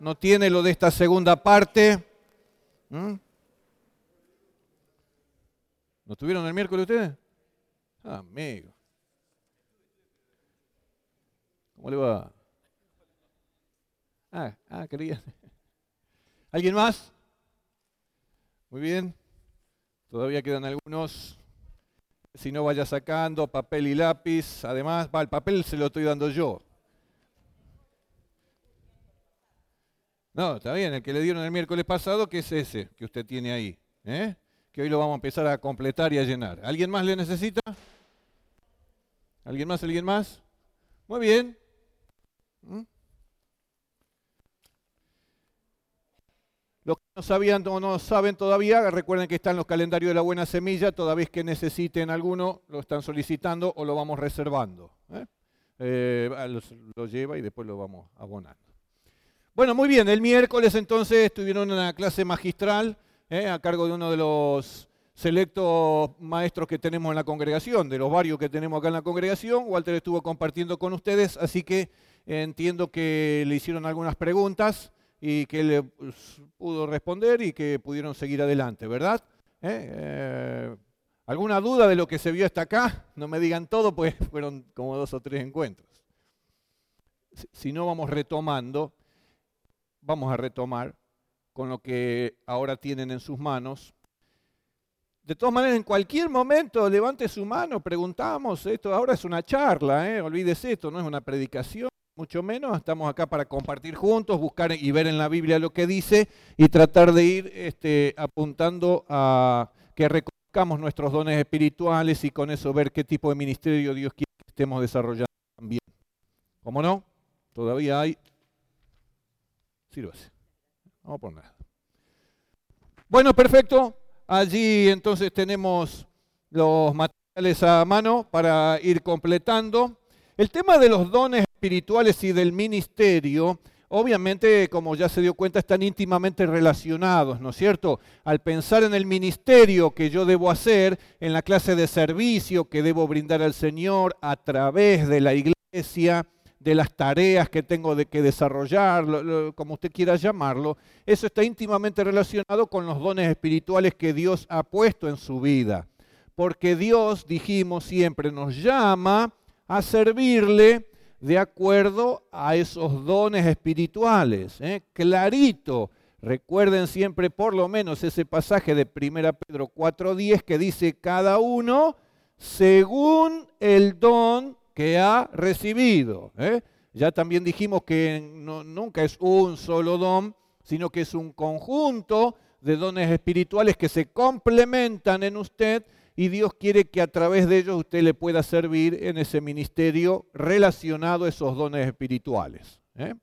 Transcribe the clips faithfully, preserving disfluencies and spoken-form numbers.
no tiene lo de esta segunda parte. ¿Mm? ¿No estuvieron el miércoles ustedes? Ah, amigo. ¿Cómo le va? Ah, ah, quería. ¿Alguien más? Muy bien. Todavía quedan algunos. Si no, vaya sacando papel y lápiz. Además, va, el papel se lo estoy dando yo. No, está bien, el que le dieron el miércoles pasado, que es ese que usted tiene ahí, ¿eh? Que hoy lo vamos a empezar a completar y a llenar. ¿Alguien más le necesita? ¿Alguien más? ¿Alguien más? Muy bien. ¿Mm? Los que no sabían o no saben todavía, recuerden que están los calendarios de la buena semilla, toda vez que necesiten alguno, lo están solicitando o lo vamos reservando. ¿eh? Eh, lo, lo lleva y después lo vamos abonando. Bueno, muy bien, el miércoles entonces tuvieron una clase magistral eh, a cargo de uno de los selectos maestros que tenemos en la congregación, de los varios que tenemos acá en la congregación. Walter estuvo compartiendo con ustedes, así que entiendo que le hicieron algunas preguntas y que le pudo responder y que pudieron seguir adelante, ¿verdad? ¿Eh? Eh, ¿Alguna duda de lo que se vio hasta acá? No me digan todo, pues fueron como dos o tres encuentros. Si no, vamos retomando. Vamos a retomar con lo que ahora tienen en sus manos. De todas maneras, en cualquier momento levante su mano, preguntamos, esto ahora es una charla, ¿eh? Olvídese, esto no es una predicación, mucho menos, estamos acá para compartir juntos, buscar y ver en la Biblia lo que dice y tratar de ir este, apuntando a que reconozcamos nuestros dones espirituales y con eso ver qué tipo de ministerio Dios quiere que estemos desarrollando también. ¿Cómo no? Todavía hay... Sírvase. Vamos por nada. Bueno, perfecto. Allí entonces tenemos los materiales a mano para ir completando. El tema de los dones espirituales y del ministerio, obviamente, como ya se dio cuenta, están íntimamente relacionados, ¿no es cierto? Al pensar en el ministerio que yo debo hacer, en la clase de servicio que debo brindar al Señor a través de la iglesia, de las tareas que tengo de que desarrollar, lo, lo, como usted quiera llamarlo, eso está íntimamente relacionado con los dones espirituales que Dios ha puesto en su vida. Porque Dios, dijimos siempre, nos llama a servirle de acuerdo a esos dones espirituales. ¿eh? Clarito, recuerden siempre por lo menos ese pasaje de primera Pedro cuatro diez que dice cada uno según el don que ha recibido. ¿eh? Ya también dijimos que no, nunca es un solo don, sino que es un conjunto de dones espirituales que se complementan en usted y Dios quiere que a través de ellos usted le pueda servir en ese ministerio relacionado a esos dones espirituales. ¿eh?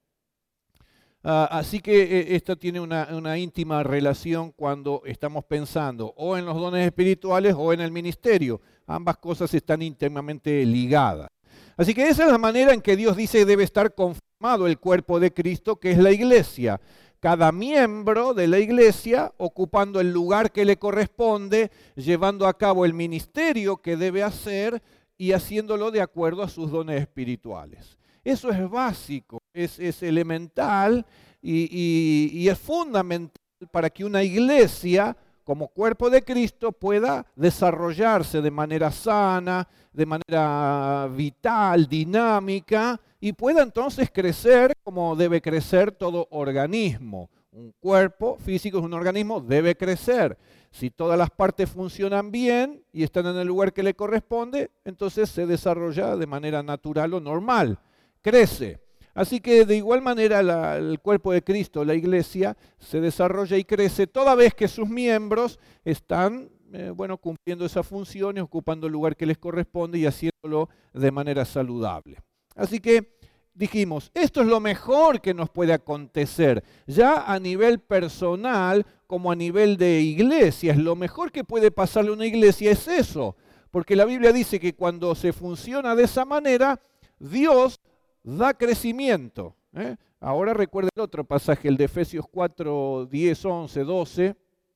Ah, así que eh, esto tiene una, una íntima relación cuando estamos pensando o en los dones espirituales o en el ministerio. Ambas cosas están íntimamente ligadas. Así que esa es la manera en que Dios dice que debe estar conformado el cuerpo de Cristo, que es la iglesia. Cada miembro de la iglesia ocupando el lugar que le corresponde, llevando a cabo el ministerio que debe hacer y haciéndolo de acuerdo a sus dones espirituales. Eso es básico, es, es elemental y, y, y es fundamental para que una iglesia como cuerpo de Cristo pueda desarrollarse de manera sana, de manera vital, dinámica, y pueda entonces crecer como debe crecer todo organismo. Un cuerpo físico es un organismo, debe crecer. Si todas las partes funcionan bien y están en el lugar que le corresponde, entonces se desarrolla de manera natural o normal, crece. Así que de igual manera la, el cuerpo de Cristo, la iglesia, se desarrolla y crece toda vez que sus miembros están eh, bueno, cumpliendo esas funciones, ocupando el lugar que les corresponde y haciéndolo de manera saludable. Así que dijimos, esto es lo mejor que nos puede acontecer, ya a nivel personal como a nivel de iglesia. Lo mejor que puede pasarle a una iglesia es eso, porque la Biblia dice que cuando se funciona de esa manera, Dios da crecimiento. ¿eh? Ahora recuerda el otro pasaje, el de Efesios cuatro, diez, once, doce,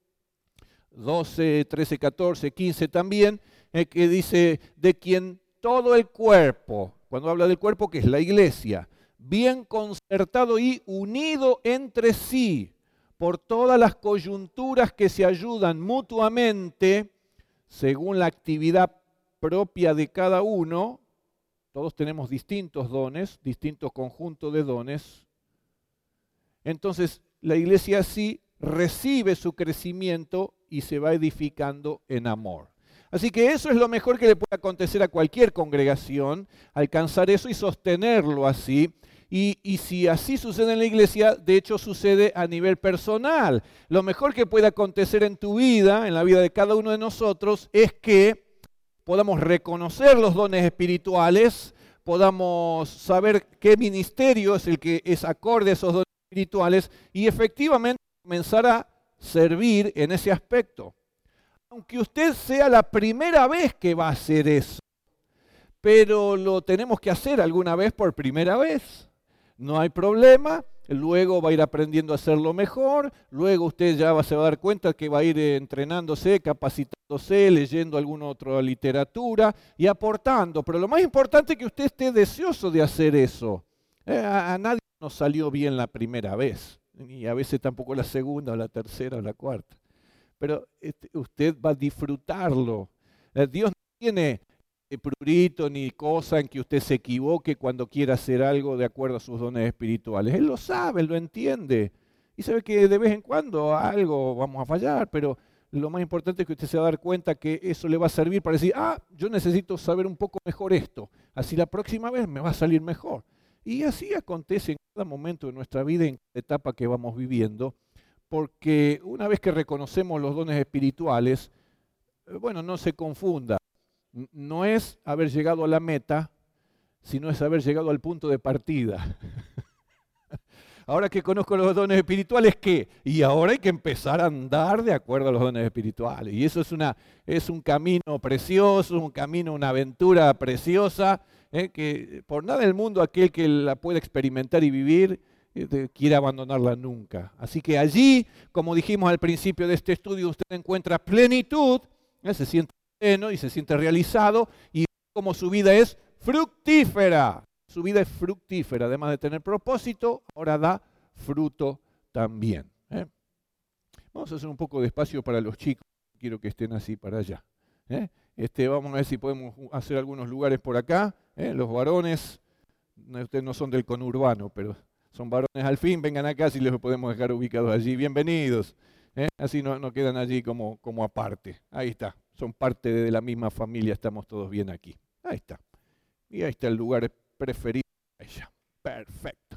doce, trece, catorce, quince también, eh, que dice, de quien todo el cuerpo, cuando habla del cuerpo, que es la iglesia, bien concertado y unido entre sí por todas las coyunturas que se ayudan mutuamente según la actividad propia de cada uno. Todos tenemos distintos dones, distintos conjuntos de dones. Entonces, la iglesia así recibe su crecimiento y se va edificando en amor. Así que eso es lo mejor que le puede acontecer a cualquier congregación, alcanzar eso y sostenerlo así. Y, y si así sucede en la iglesia, de hecho sucede a nivel personal. Lo mejor que puede acontecer en tu vida, en la vida de cada uno de nosotros, es que podamos reconocer los dones espirituales, podamos saber qué ministerio es el que es acorde a esos dones espirituales y efectivamente comenzar a servir en ese aspecto. Aunque usted sea la primera vez que va a hacer eso, pero lo tenemos que hacer alguna vez por primera vez. No hay problema, luego va a ir aprendiendo a hacerlo mejor, luego usted ya va, se va a dar cuenta que va a ir entrenándose, capacitándose, leyendo alguna otra literatura y aportando. Pero lo más importante es que usted esté deseoso de hacer eso. Eh, a, a nadie nos salió bien la primera vez, ni a veces tampoco la segunda o la tercera o la cuarta. Pero este, usted va a disfrutarlo. Eh, Dios no tiene prurito ni cosa en que usted se equivoque cuando quiera hacer algo de acuerdo a sus dones espirituales. Él lo sabe, él lo entiende. Y sabe que de vez en cuando algo vamos a fallar, pero lo más importante es que usted se va a dar cuenta que eso le va a servir para decir, ah, yo necesito saber un poco mejor esto. Así la próxima vez me va a salir mejor. Y así acontece en cada momento de nuestra vida, en cada etapa que vamos viviendo, porque una vez que reconocemos los dones espirituales, bueno, no se confunda. No es haber llegado a la meta, sino es haber llegado al punto de partida. Ahora que conozco los dones espirituales, ¿qué? Y ahora hay que empezar a andar de acuerdo a los dones espirituales. Y eso es, una, es un camino precioso, un camino, una aventura preciosa, ¿eh? Que por nada del mundo aquel que la pueda experimentar y vivir eh, quiere abandonarla nunca. Así que allí, como dijimos al principio de este estudio, usted encuentra plenitud, ¿eh? Se siente y se siente realizado y como su vida es fructífera. Su vida es fructífera, además de tener propósito, ahora da fruto también. ¿eh? Vamos a hacer un poco de espacio para los chicos, quiero que estén así para allá. ¿eh? Este, vamos a ver si podemos hacer algunos lugares por acá. ¿eh? Los varones, ustedes no son del conurbano, pero son varones al fin, vengan acá si les podemos dejar ubicados allí. Bienvenidos. ¿eh? Así no, no quedan allí como, como aparte. Ahí está. Son parte de la misma familia, estamos todos bien aquí. Ahí está. Y ahí está el lugar preferido de ella. Perfecto.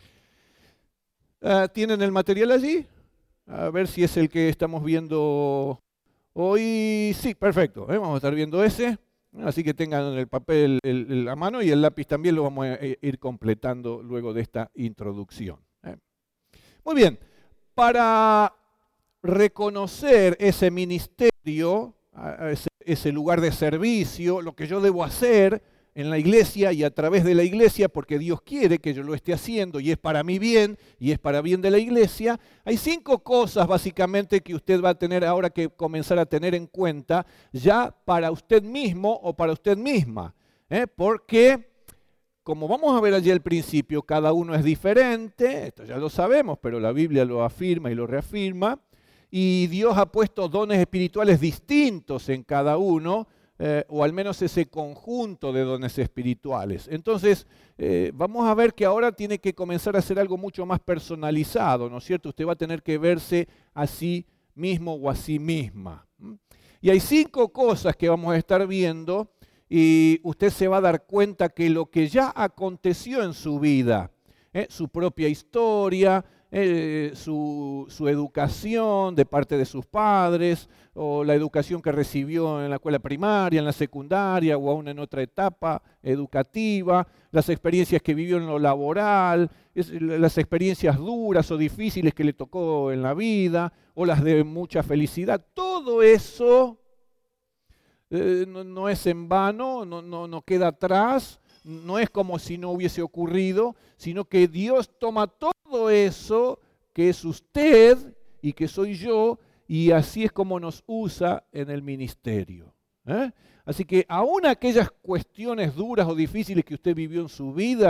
Uh, ¿Tienen el material allí? A ver si es el que estamos viendo hoy. Sí, perfecto. ¿eh? Vamos a estar viendo ese. Así que tengan el papel el, el, a mano y el lápiz también lo vamos a ir completando luego de esta introducción. ¿eh? Muy bien. Para reconocer ese ministerio, Ese, ese lugar de servicio, lo que yo debo hacer en la iglesia y a través de la iglesia, porque Dios quiere que yo lo esté haciendo y es para mi bien y es para bien de la iglesia. Hay cinco cosas básicamente que usted va a tener ahora que comenzar a tener en cuenta ya para usted mismo o para usted misma, ¿eh? Porque como vamos a ver allí al principio, cada uno es diferente, esto ya lo sabemos, pero la Biblia lo afirma y lo reafirma. Y Dios ha puesto dones espirituales distintos en cada uno, eh, o al menos ese conjunto de dones espirituales. Entonces, eh, vamos a ver que ahora tiene que comenzar a hacer algo mucho más personalizado, ¿no es cierto? Usted va a tener que verse a sí mismo o a sí misma. Y hay cinco cosas que vamos a estar viendo y usted se va a dar cuenta que lo que ya aconteció en su vida, eh, su propia historia, Eh, su, su educación de parte de sus padres, o la educación que recibió en la escuela primaria, en la secundaria, o aún en otra etapa educativa, las experiencias que vivió en lo laboral, es, las experiencias duras o difíciles que le tocó en la vida, o las de mucha felicidad. Todo eso eh, no, no es en vano, no, no, no queda atrás. No es como si no hubiese ocurrido, sino que Dios toma todo eso que es usted y que soy yo, y así es como nos usa en el ministerio. ¿eh? Así que aún aquellas cuestiones duras o difíciles que usted vivió en su vida,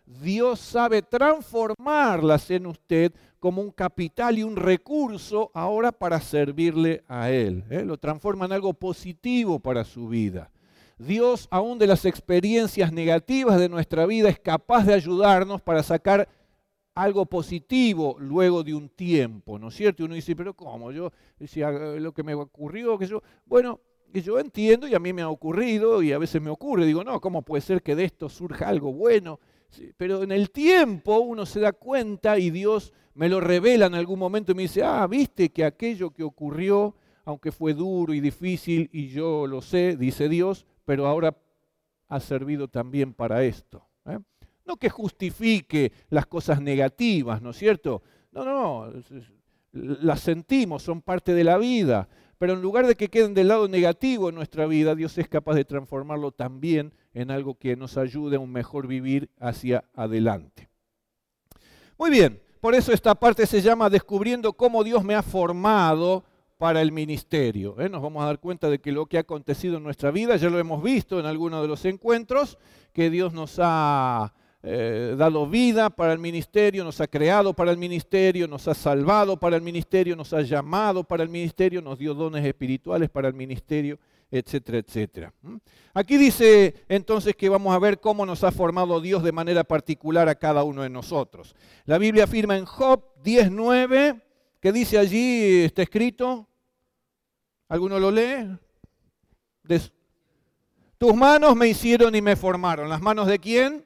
Dios sabe transformarlas en usted como un capital y un recurso ahora para servirle a Él. ¿eh? Lo transforma en algo positivo para su vida. Dios, aún de las experiencias negativas de nuestra vida, es capaz de ayudarnos para sacar algo positivo luego de un tiempo, ¿no es cierto? Y uno dice, pero ¿cómo? Yo decía lo que me ocurrió, que yo, bueno, que yo entiendo y a mí me ha ocurrido y a veces me ocurre, digo, no, ¿cómo puede ser que de esto surja algo bueno? Sí, pero en el tiempo uno se da cuenta y Dios me lo revela en algún momento y me dice, ah, viste que aquello que ocurrió, aunque fue duro y difícil y yo lo sé, dice Dios, pero ahora ha servido también para esto. ¿eh? No que justifique las cosas negativas, ¿no es cierto? No, no, no, las sentimos, son parte de la vida, pero en lugar de que queden del lado negativo en nuestra vida, Dios es capaz de transformarlo también en algo que nos ayude a un mejor vivir hacia adelante. Muy bien, por eso esta parte se llama Descubriendo cómo Dios me ha formado para el ministerio. ¿eh? Nos vamos a dar cuenta de que lo que ha acontecido en nuestra vida, ya lo hemos visto en algunos de los encuentros, que Dios nos ha eh, dado vida para el ministerio, nos ha creado para el ministerio, nos ha salvado para el ministerio, nos ha llamado para el ministerio, nos dio dones espirituales para el ministerio, etcétera, etcétera. ¿Mm? Aquí dice entonces que vamos a ver cómo nos ha formado Dios de manera particular a cada uno de nosotros. La Biblia afirma en Job diez nueve, que dice allí, está escrito, ¿alguno lo lee? Des- Tus manos me hicieron y me formaron. ¿Las manos de quién?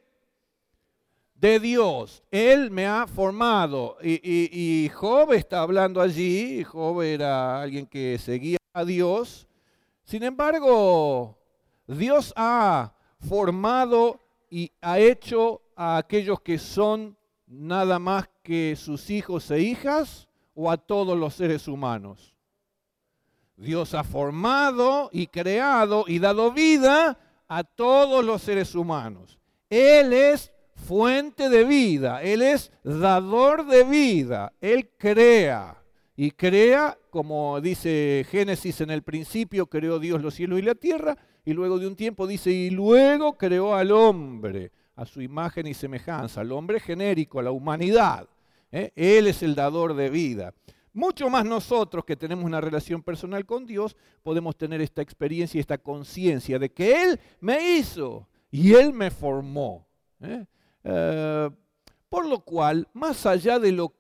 De Dios. Él me ha formado. Y, y, y Job está hablando allí. Job era alguien que seguía a Dios. Sin embargo, Dios ha formado y ha hecho a aquellos que son nada más que sus hijos e hijas o a todos los seres humanos. Dios ha formado y creado y dado vida a todos los seres humanos. Él es fuente de vida, Él es dador de vida, Él crea. Y crea, como dice Génesis en el principio, creó Dios los cielos y la tierra, y luego de un tiempo dice, y luego creó al hombre a su imagen y semejanza, al hombre genérico, a la humanidad. ¿eh? Él es el dador de vida. Mucho más nosotros que tenemos una relación personal con Dios, podemos tener esta experiencia y esta conciencia de que Él me hizo y Él me formó. ¿eh? Uh, por lo cual, más allá de lo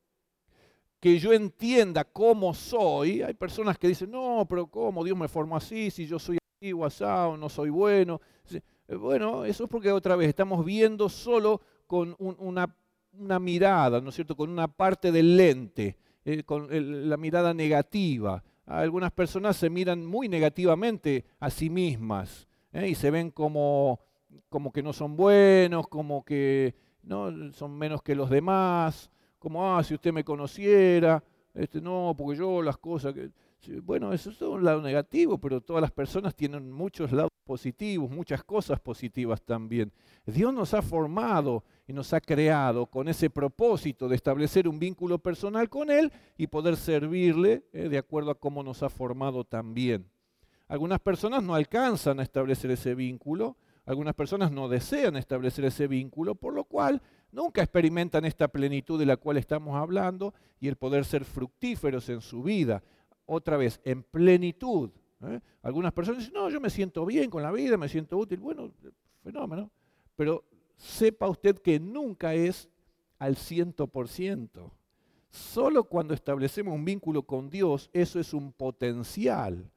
que yo entienda cómo soy, hay personas que dicen, no, pero ¿cómo Dios me formó así? Si yo soy así o asado, no soy bueno. Bueno, eso es porque otra vez estamos viendo solo con un, una, una mirada, ¿no es cierto? Con una parte del lente. Eh, con el, la mirada negativa. Algunas personas se miran muy negativamente a sí mismas ¿eh? y se ven como, como que no son buenos, como que no son menos que los demás, como, ah, si usted me conociera, este, no, porque yo las cosas que... Bueno, eso es un lado negativo, pero todas las personas tienen muchos lados positivos, muchas cosas positivas también. Dios nos ha formado y nos ha creado con ese propósito de establecer un vínculo personal con Él y poder servirle eh, de acuerdo a cómo nos ha formado también. Algunas personas no alcanzan a establecer ese vínculo, algunas personas no desean establecer ese vínculo, por lo cual nunca experimentan esta plenitud de la cual estamos hablando y el poder ser fructíferos en su vida. Otra vez, en plenitud. ¿eh? Algunas personas dicen, no, yo me siento bien con la vida, me siento útil. Bueno, fenómeno. Pero sepa usted que nunca es al ciento por ciento. Solo cuando establecemos un vínculo con Dios, eso es un potencial.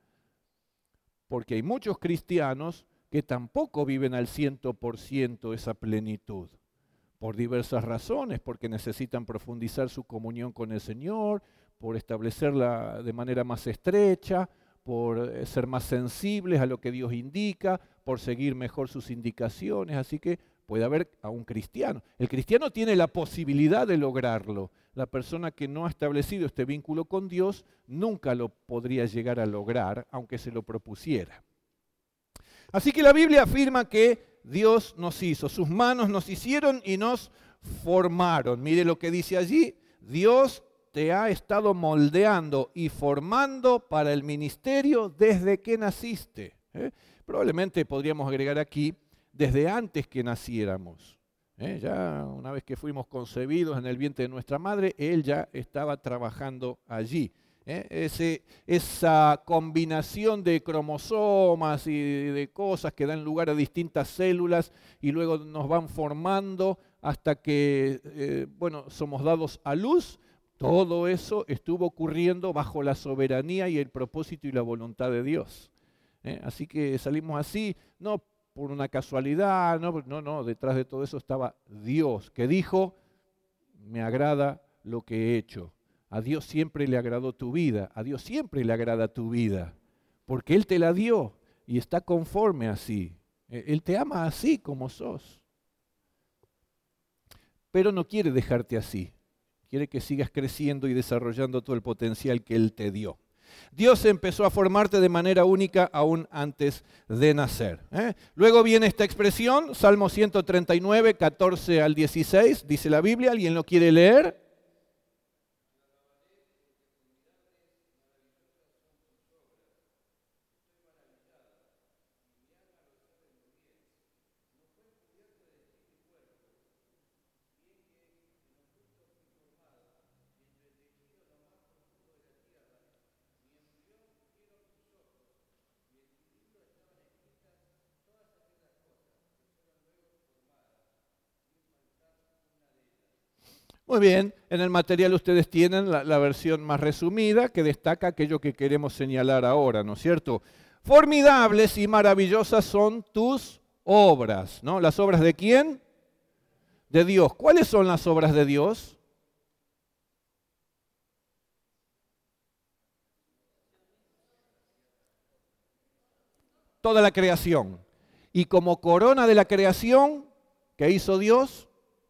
Porque hay muchos cristianos que tampoco viven al ciento por ciento esa plenitud. Por diversas razones, porque necesitan profundizar su comunión con el Señor, por establecerla de manera más estrecha, por ser más sensibles a lo que Dios indica, por seguir mejor sus indicaciones. Así que puede haber a un cristiano. El cristiano tiene la posibilidad de lograrlo. La persona que no ha establecido este vínculo con Dios nunca lo podría llegar a lograr, aunque se lo propusiera. Así que la Biblia afirma que Dios nos hizo, sus manos nos hicieron y nos formaron. Mire lo que dice allí, Dios te ha estado moldeando y formando para el ministerio desde que naciste. ¿eh? Probablemente podríamos agregar aquí, desde antes que naciéramos. ¿eh? Ya una vez que fuimos concebidos en el vientre de nuestra madre, Él ya estaba trabajando allí. ¿eh? Ese, esa combinación de cromosomas y de cosas que dan lugar a distintas células y luego nos van formando hasta que, eh, bueno, somos dados a luz. Todo eso estuvo ocurriendo bajo la soberanía y el propósito y la voluntad de Dios. ¿eh? Así que salimos así, no por una casualidad, no, no, no, detrás de todo eso estaba Dios, que dijo, me agrada lo que he hecho. A Dios siempre le agradó tu vida, a Dios siempre le agrada tu vida, porque Él te la dio y está conforme así. Él te ama así como sos. Pero no quiere dejarte así. Quiere que sigas creciendo y desarrollando todo el potencial que Él te dio. Dios empezó a formarte de manera única aún antes de nacer. ¿eh? Luego viene esta expresión, Salmo ciento treinta y nueve, catorce al dieciséis, dice la Biblia, ¿alguien lo quiere leer? Muy bien, en el material ustedes tienen la, la versión más resumida que destaca aquello que queremos señalar ahora, ¿no es cierto? Formidables y maravillosas son tus obras, ¿no? ¿Las obras de quién? De Dios. ¿Cuáles son las obras de Dios? Toda la creación. Y como corona de la creación, ¿qué hizo Dios?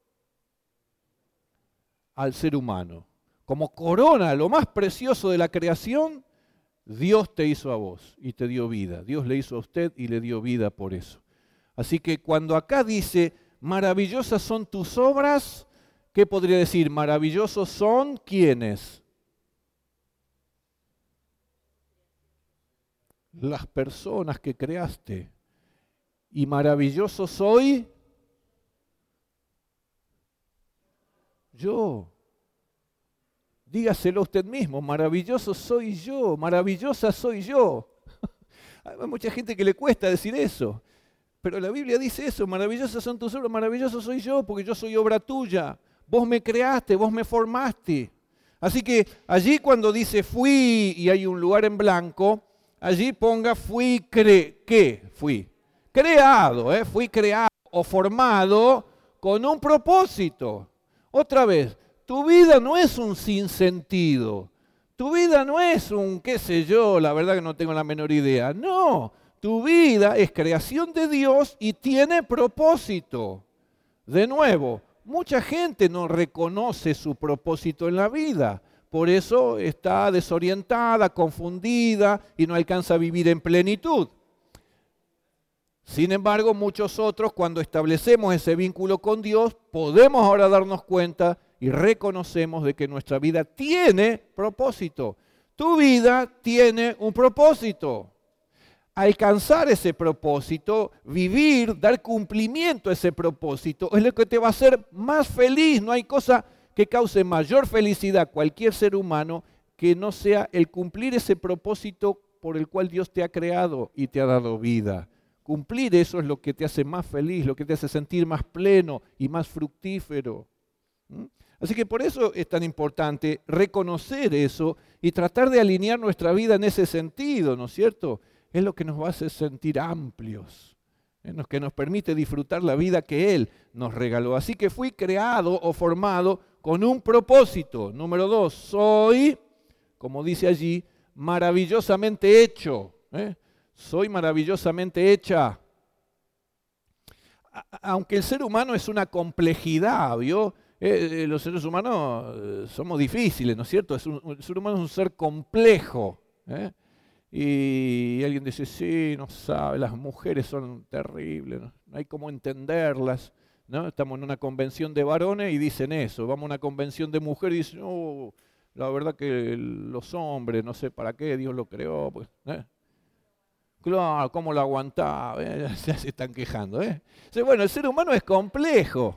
Al ser humano. Como corona, lo más precioso de la creación, Dios te hizo a vos y te dio vida. Dios le hizo a usted y le dio vida por eso. Así que cuando acá dice, maravillosas son tus obras, ¿qué podría decir? Maravillosos son ¿quiénes? Las personas que creaste. Y maravilloso soy yo. Dígaselo usted mismo, maravilloso soy yo, maravillosa soy yo. Hay mucha gente que le cuesta decir eso, pero la Biblia dice eso, maravillosas son tus obras, maravilloso soy yo, porque yo soy obra tuya. Vos me creaste, vos me formaste. Así que allí cuando dice fui y hay un lugar en blanco, allí ponga fui cre, ¿qué? Fui creado, ¿eh? Fui creado o formado con un propósito. Otra vez, tu vida no es un sinsentido. Tu vida no es un qué sé yo, la verdad que no tengo la menor idea. No, tu vida es creación de Dios y tiene propósito. De nuevo, mucha gente no reconoce su propósito en la vida. Por eso está desorientada, confundida y no alcanza a vivir en plenitud. Sin embargo, muchos otros, cuando establecemos ese vínculo con Dios, podemos ahora darnos cuenta y reconocemos de que nuestra vida tiene propósito. Tu vida tiene un propósito. Alcanzar ese propósito, vivir, dar cumplimiento a ese propósito, es lo que te va a hacer más feliz. No hay cosa que cause mayor felicidad a cualquier ser humano que no sea el cumplir ese propósito por el cual Dios te ha creado y te ha dado vida. Cumplir eso es lo que te hace más feliz, lo que te hace sentir más pleno y más fructífero. ¿Mm? Así que por eso es tan importante reconocer eso y tratar de alinear nuestra vida en ese sentido, ¿no es cierto? Es lo que nos va a hacer sentir amplios, es lo que nos permite disfrutar la vida que Él nos regaló. Así que fui creado o formado con un propósito. Número dos, soy, como dice allí, maravillosamente hecho. ¿eh? Soy maravillosamente hecha. Aunque el ser humano es una complejidad, ¿vio? Eh, los seres humanos eh, somos difíciles, ¿no es cierto? Es un, el ser humano es un ser complejo. ¿eh? Y alguien dice, sí, no sabe, las mujeres son terribles, no, no hay cómo entenderlas. ¿no? Estamos en una convención de varones y dicen eso. Vamos a una convención de mujeres y dicen, oh, la verdad que los hombres, no sé para qué Dios lo creó, pues, ¿eh? Claro, ¿cómo lo aguantaba? ¿Eh? Ya se están quejando. ¿eh? O sea, bueno, el ser humano es complejo.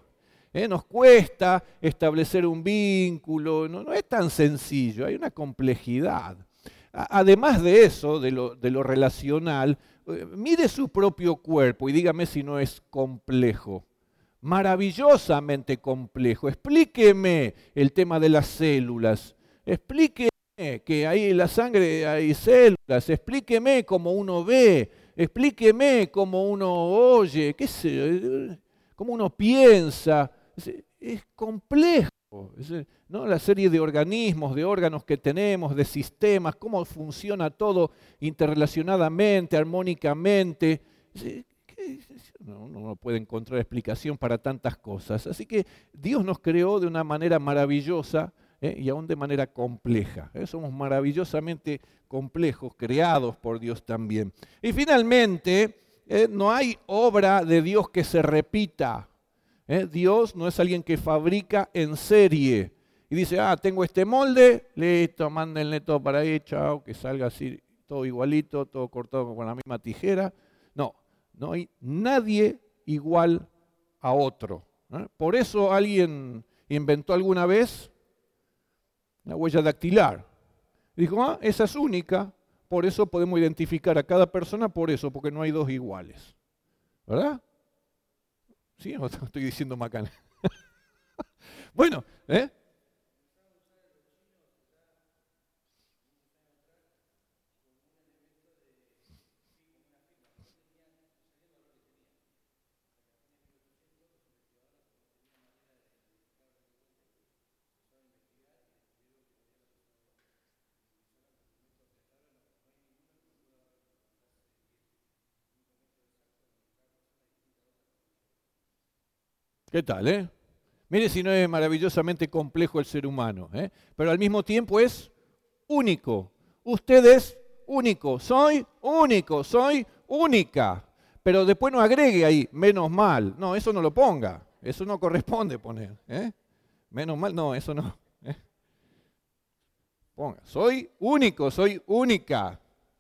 ¿eh? Nos cuesta establecer un vínculo, no, no es tan sencillo, hay una complejidad. A- Además de eso, de lo, de lo relacional, eh, mire su propio cuerpo y dígame si no es complejo. Maravillosamente complejo. Explíqueme el tema de las células. Explíqueme que ahí en la sangre hay células. Explíqueme cómo uno ve. Explíqueme cómo uno oye. ¿Qué sé yo? Cómo uno piensa. Es, es complejo. Es, ¿no? La serie de organismos, de órganos que tenemos, de sistemas, cómo funciona todo interrelacionadamente, armónicamente. Es, no, no puede encontrar explicación para tantas cosas. Así que Dios nos creó de una manera maravillosa ¿eh? y aún de manera compleja. ¿eh? Somos maravillosamente complejos, creados por Dios también. Y finalmente, ¿eh? no hay obra de Dios que se repita. ¿eh? Dios no es alguien que fabrica en serie y dice, ah, tengo este molde, listo, mándenle todo para ahí, chao, que salga así, todo igualito, todo cortado con la misma tijera. No. No hay nadie igual a otro. ¿eh? Por eso alguien inventó alguna vez la huella dactilar. Dijo, ah, esa es única, por eso podemos identificar a cada persona por eso, porque no hay dos iguales. ¿Verdad? ¿Sí? ¿O estoy diciendo macana? Bueno, ¿eh? ¿Qué tal, eh? Mire si no es maravillosamente complejo el ser humano, ¿eh? Pero al mismo tiempo es único. Usted es único, soy único, soy única. Pero después no agregue ahí, menos mal. No, eso no lo ponga. Eso no corresponde poner. ¿eh? Menos mal, no, eso no. ¿eh? Ponga, soy único, soy única.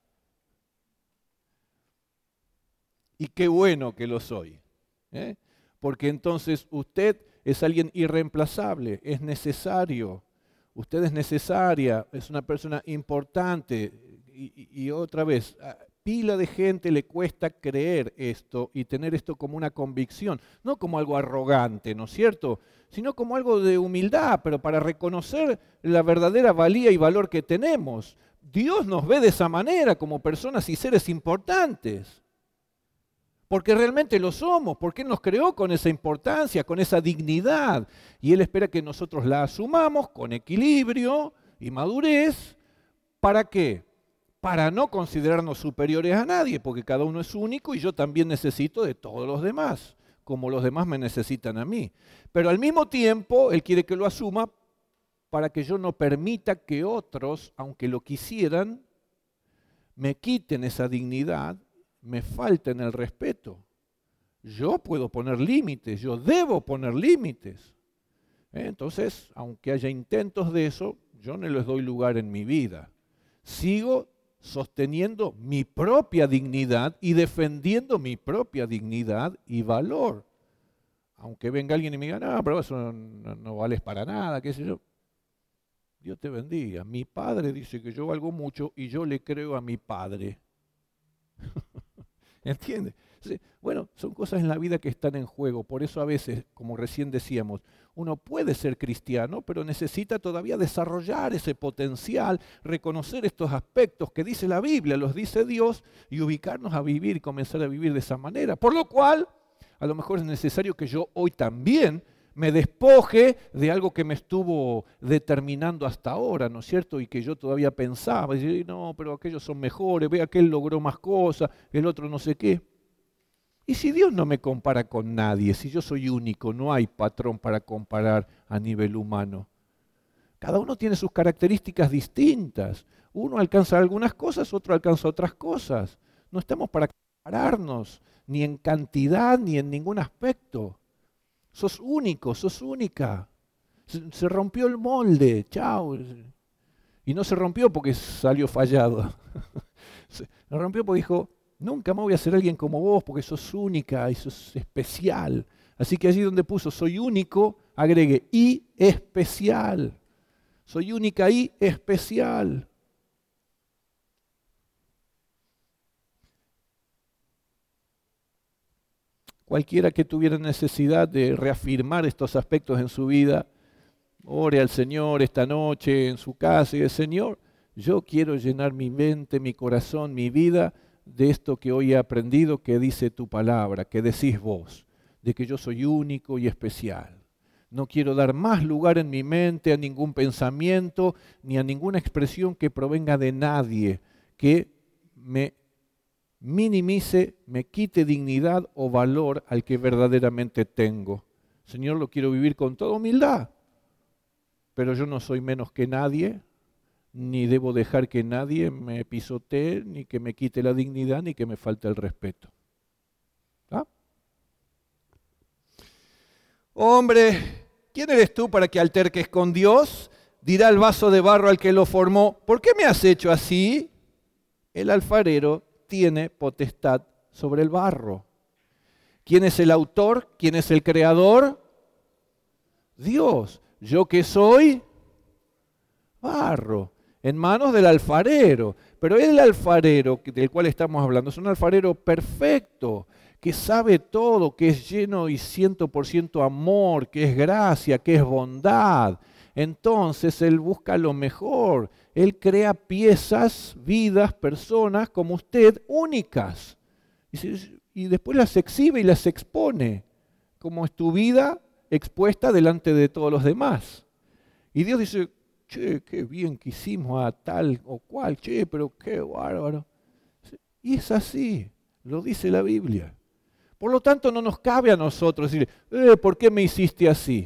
Y qué bueno que lo soy. ¿eh? Porque entonces usted es alguien irreemplazable, es necesario. Usted es necesaria, es una persona importante. Y, y, y otra vez, a pila de gente le cuesta creer esto y tener esto como una convicción, no como algo arrogante, ¿no es cierto? Sino como algo de humildad, pero para reconocer la verdadera valía y valor que tenemos. Dios nos ve de esa manera como personas y seres importantes. Porque realmente lo somos, porque Él nos creó con esa importancia, con esa dignidad. Y Él espera que nosotros la asumamos con equilibrio y madurez. ¿Para qué? Para no considerarnos superiores a nadie, porque cada uno es único y yo también necesito de todos los demás, como los demás me necesitan a mí. Pero al mismo tiempo, Él quiere que lo asuma para que yo no permita que otros, aunque lo quisieran, me quiten esa dignidad, me falten el respeto. Yo puedo poner límites, yo debo poner límites. Entonces, aunque haya intentos de eso, yo no les doy lugar en mi vida. Sigo sosteniendo mi propia dignidad y defendiendo mi propia dignidad y valor. Aunque venga alguien y me diga, no, pero eso no, no vales para nada, qué sé yo. Dios te bendiga. Mi padre dice que yo valgo mucho y yo le creo a mi padre. ¿Entiendes? Bueno, son cosas en la vida que están en juego. Por eso a veces, como recién decíamos, uno puede ser cristiano, pero necesita todavía desarrollar ese potencial, reconocer estos aspectos que dice la Biblia, los dice Dios, y ubicarnos a vivir y comenzar a vivir de esa manera. Por lo cual, a lo mejor es necesario que yo hoy también me despoje de algo que me estuvo determinando hasta ahora, ¿no es cierto? Y que yo todavía pensaba, y no, pero aquellos son mejores, ve, aquel logró más cosas, el otro no sé qué. Y si Dios no me compara con nadie, si yo soy único, no hay patrón para comparar a nivel humano. Cada uno tiene sus características distintas. Uno alcanza algunas cosas, otro alcanza otras cosas. No estamos para compararnos, ni en cantidad, ni en ningún aspecto. Sos único, sos única. Se, se rompió el molde, chao. Y no se rompió porque salió fallado. Se rompió porque dijo, nunca más voy a ser alguien como vos porque sos única y sos especial. Así que allí donde puso soy único, agregue y especial. Soy única y especial. Cualquiera que tuviera necesidad de reafirmar estos aspectos en su vida, ore al Señor esta noche en su casa y diga, Señor, yo quiero llenar mi mente, mi corazón, mi vida de esto que hoy he aprendido, que dice tu palabra, que decís vos, de que yo soy único y especial. No quiero dar más lugar en mi mente a ningún pensamiento ni a ninguna expresión que provenga de nadie, que me minimice, me quite dignidad o valor al que verdaderamente tengo. Señor, lo quiero vivir con toda humildad, pero yo no soy menos que nadie, ni debo dejar que nadie me pisotee, ni que me quite la dignidad, ni que me falte el respeto. ¿Ah? Hombre, ¿quién eres tú para que alterques con Dios? Dirá el vaso de barro al que lo formó, ¿por qué me has hecho así? El alfarero tiene potestad sobre el barro. ¿Quién es el autor? ¿Quién es el creador? Dios. ¿Yo qué soy? Barro, en manos del alfarero. Pero el alfarero del cual estamos hablando es un alfarero perfecto, que sabe todo, que es lleno y cien por ciento amor, que es gracia, que es bondad. Entonces Él busca lo mejor. Él crea piezas, vidas, personas como usted, únicas. Y después las exhibe y las expone, como es tu vida expuesta delante de todos los demás. Y Dios dice, che, qué bien que hicimos a tal o cual, che, pero qué bárbaro. Y es así, lo dice la Biblia. Por lo tanto, no nos cabe a nosotros decir, eh, ¿por qué me hiciste así?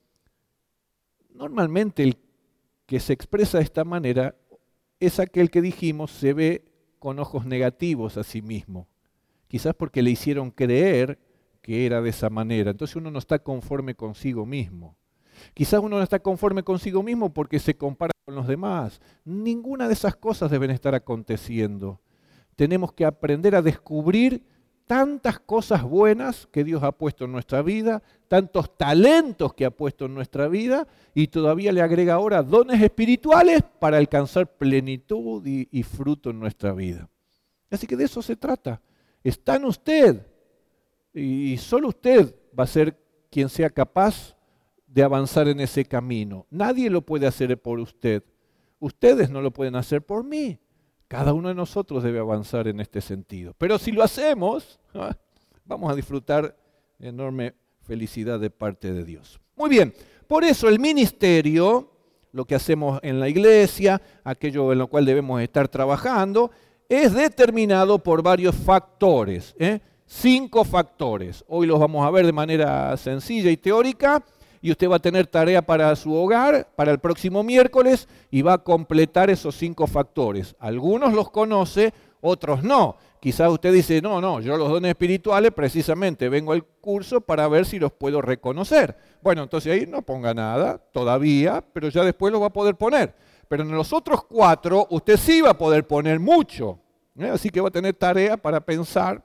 Normalmente el que se expresa de esta manera es aquel que dijimos se ve con ojos negativos a sí mismo. Quizás porque le hicieron creer que era de esa manera. Entonces uno no está conforme consigo mismo. Quizás uno no está conforme consigo mismo porque se compara con los demás. Ninguna de esas cosas deben estar aconteciendo. Tenemos que aprender a descubrir tantas cosas buenas que Dios ha puesto en nuestra vida, tantos talentos que ha puesto en nuestra vida, y todavía le agrega ahora dones espirituales para alcanzar plenitud y, y fruto en nuestra vida. Así que de eso se trata. Está en usted, y solo usted va a ser quien sea capaz de avanzar en ese camino. Nadie lo puede hacer por usted. Ustedes no lo pueden hacer por mí. Cada uno de nosotros debe avanzar en este sentido. Pero si lo hacemos, vamos a disfrutar enorme felicidad de parte de Dios. Muy bien, por eso el ministerio, lo que hacemos en la iglesia, aquello en lo cual debemos estar trabajando, es determinado por varios factores, ¿eh? Cinco factores. Hoy los vamos a ver de manera sencilla y teórica. Y usted va a tener tarea para su hogar, para el próximo miércoles, y va a completar esos cinco factores. Algunos los conoce, otros no. Quizás usted dice, no, no, yo los dones espirituales precisamente vengo al curso para ver si los puedo reconocer. Bueno, entonces ahí no ponga nada todavía, pero ya después los va a poder poner. Pero en los otros cuatro usted sí va a poder poner mucho. ¿eh? Así que va a tener tarea para pensar,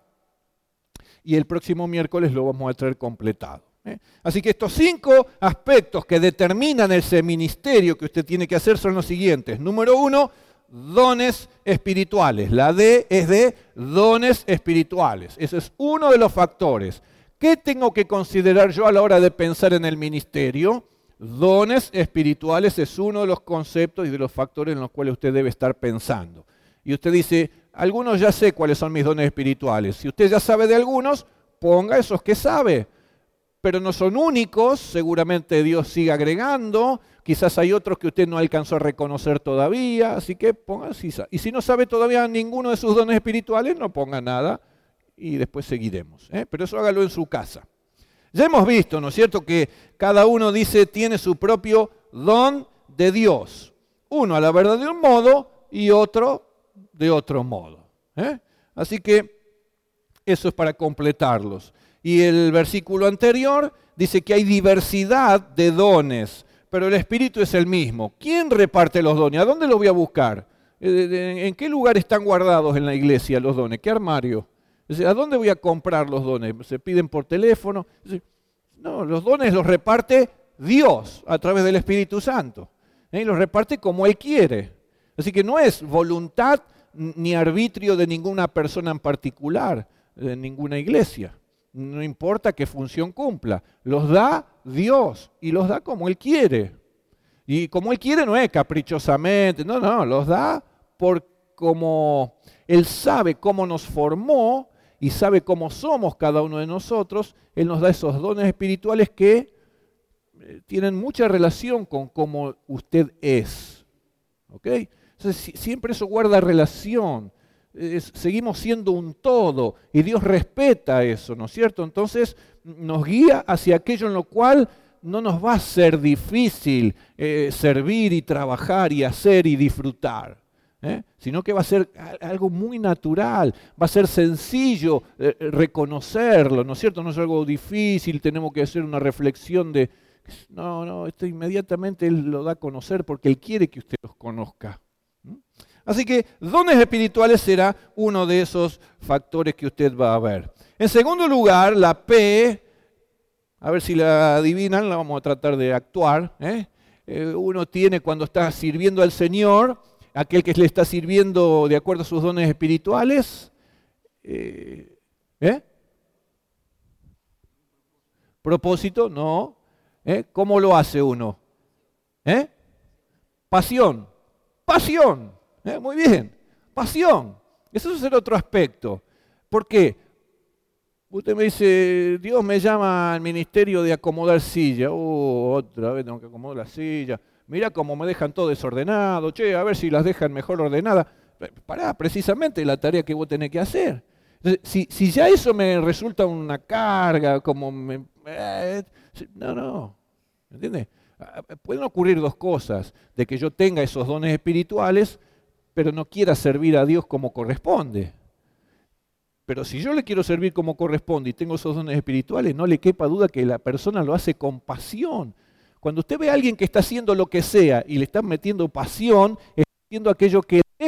y el próximo miércoles lo vamos a traer completado. ¿Eh? Así que estos cinco aspectos que determinan ese ministerio que usted tiene que hacer son los siguientes. Número uno, dones espirituales. La D es de dones espirituales. Ese es uno de los factores. ¿Qué tengo que considerar yo a la hora de pensar en el ministerio? Dones espirituales es uno de los conceptos y de los factores en los cuales usted debe estar pensando. Y usted dice, algunos ya sé cuáles son mis dones espirituales. Si usted ya sabe de algunos, ponga esos que sabe. Pero no son únicos, seguramente Dios sigue agregando, quizás hay otros que usted no alcanzó a reconocer todavía, así que ponga, si y si no sabe todavía ninguno de sus dones espirituales, no ponga nada y después seguiremos, ¿eh? Pero eso hágalo en su casa. Ya hemos visto, ¿no es cierto?, que cada uno dice tiene su propio don de Dios, uno a la verdad de un modo y otro de otro modo, ¿eh? Así que eso es para completarlos. Y el versículo anterior dice que hay diversidad de dones, pero el Espíritu es el mismo. ¿Quién reparte los dones? ¿A dónde los voy a buscar? ¿En qué lugar están guardados en la iglesia los dones? ¿Qué armario? ¿A dónde voy a comprar los dones? ¿Se piden por teléfono? No, los dones los reparte Dios a través del Espíritu Santo. ¿eh? Y los reparte como Él quiere. Así que no es voluntad ni arbitrio de ninguna persona en particular, de ninguna iglesia. No importa qué función cumpla. Los da Dios y los da como Él quiere. Y como Él quiere no es caprichosamente, no, no, los da por como Él sabe cómo nos formó y sabe cómo somos cada uno de nosotros. Él nos da esos dones espirituales que tienen mucha relación con cómo usted es. ¿Ok? Entonces, siempre eso guarda relación. Es, seguimos siendo un todo y Dios respeta eso, ¿no es cierto? Entonces nos guía hacia aquello en lo cual no nos va a ser difícil eh, servir y trabajar y hacer y disfrutar, ¿eh? Sino que va a ser algo muy natural, va a ser sencillo eh, reconocerlo, ¿no es cierto? No es algo difícil, tenemos que hacer una reflexión de, no, no, esto inmediatamente Él lo da a conocer porque Él quiere que usted los conozca. Así que dones espirituales será uno de esos factores que usted va a ver. En segundo lugar, la P, a ver si la adivinan, la vamos a tratar de actuar. ¿eh? Eh, uno tiene cuando está sirviendo al Señor, aquel que le está sirviendo de acuerdo a sus dones espirituales. Eh, ¿eh? Propósito, no. ¿Eh? ¿Cómo lo hace uno? ¿Eh? Pasión, pasión. ¿Eh? Muy bien, pasión. Eso es el otro aspecto. ¿Por qué? Usted me dice, Dios me llama al ministerio de acomodar silla. Oh, otra vez tengo que acomodar la silla. Mira cómo me dejan todo desordenado. Che, a ver si las dejan mejor ordenadas. Pará, precisamente la tarea que vos tenés que hacer. Entonces, si, si ya eso me resulta una carga, como me... Eh, no, no. ¿Entiendes? Pueden ocurrir dos cosas. De que yo tenga esos dones espirituales, pero no quiera servir a Dios como corresponde. Pero si yo le quiero servir como corresponde y tengo esos dones espirituales, no le quepa duda que la persona lo hace con pasión. Cuando usted ve a alguien que está haciendo lo que sea y le están metiendo pasión, está haciendo aquello que le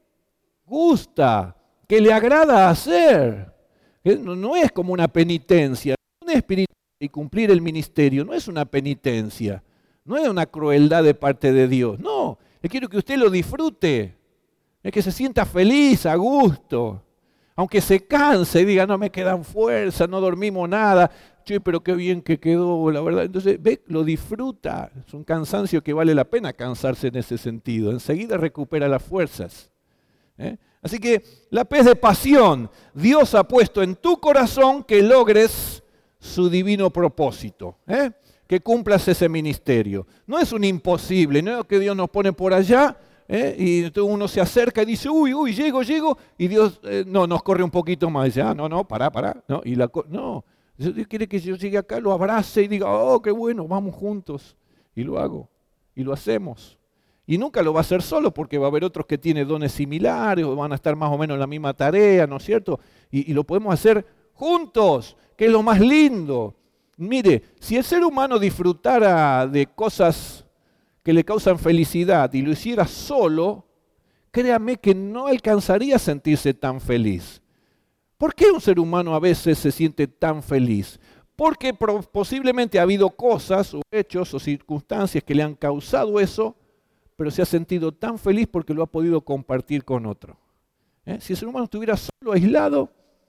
gusta, que le agrada hacer. No es como una penitencia. Un espiritual y cumplir el ministerio no es una penitencia, no es una crueldad de parte de Dios. No, le quiero que usted lo disfrute, es que se sienta feliz, a gusto. Aunque se canse y diga, no me quedan fuerzas, no dormimos nada, che, pero qué bien que quedó, la verdad. Entonces, ve, lo disfruta. Es un cansancio que vale la pena cansarse en ese sentido. Enseguida recupera las fuerzas. ¿eh? Así que la P es de pasión. Dios ha puesto en tu corazón que logres su divino propósito, ¿eh? que cumplas ese ministerio. No es un imposible, no es que Dios nos pone por allá, ¿Eh? y entonces uno se acerca y dice, uy, uy, llego, llego, y Dios eh, no, nos corre un poquito más, y dice, ah, no, no, pará, pará, no, y la, no, Dios quiere que yo llegue acá, lo abrace y diga, oh, qué bueno, vamos juntos, y lo hago, y lo hacemos, y nunca lo va a hacer solo, porque va a haber otros que tienen dones similares, o van a estar más o menos en la misma tarea, ¿no es cierto? Y, y lo podemos hacer juntos, que es lo más lindo. Mire, si el ser humano disfrutara de cosas que le causan felicidad y lo hiciera solo, créame que no alcanzaría a sentirse tan feliz. ¿Por qué un ser humano a veces se siente tan feliz? Porque posiblemente ha habido cosas o hechos o circunstancias que le han causado eso, pero se ha sentido tan feliz porque lo ha podido compartir con otro. ¿Eh? Si el ser humano estuviera solo, aislado,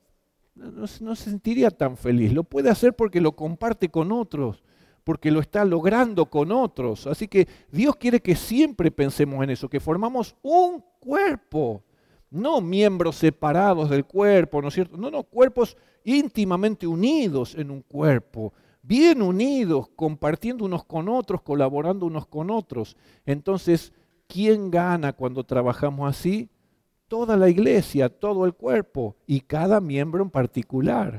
no, no se sentiría tan feliz. Lo puede hacer porque lo comparte con otros, porque lo está logrando con otros. Así que Dios quiere que siempre pensemos en eso, que formamos un cuerpo, no miembros separados del cuerpo, ¿no es cierto? No, no, cuerpos íntimamente unidos en un cuerpo, bien unidos, compartiendo unos con otros, colaborando unos con otros. Entonces, ¿quién gana cuando trabajamos así? Toda la iglesia, todo el cuerpo y cada miembro en particular.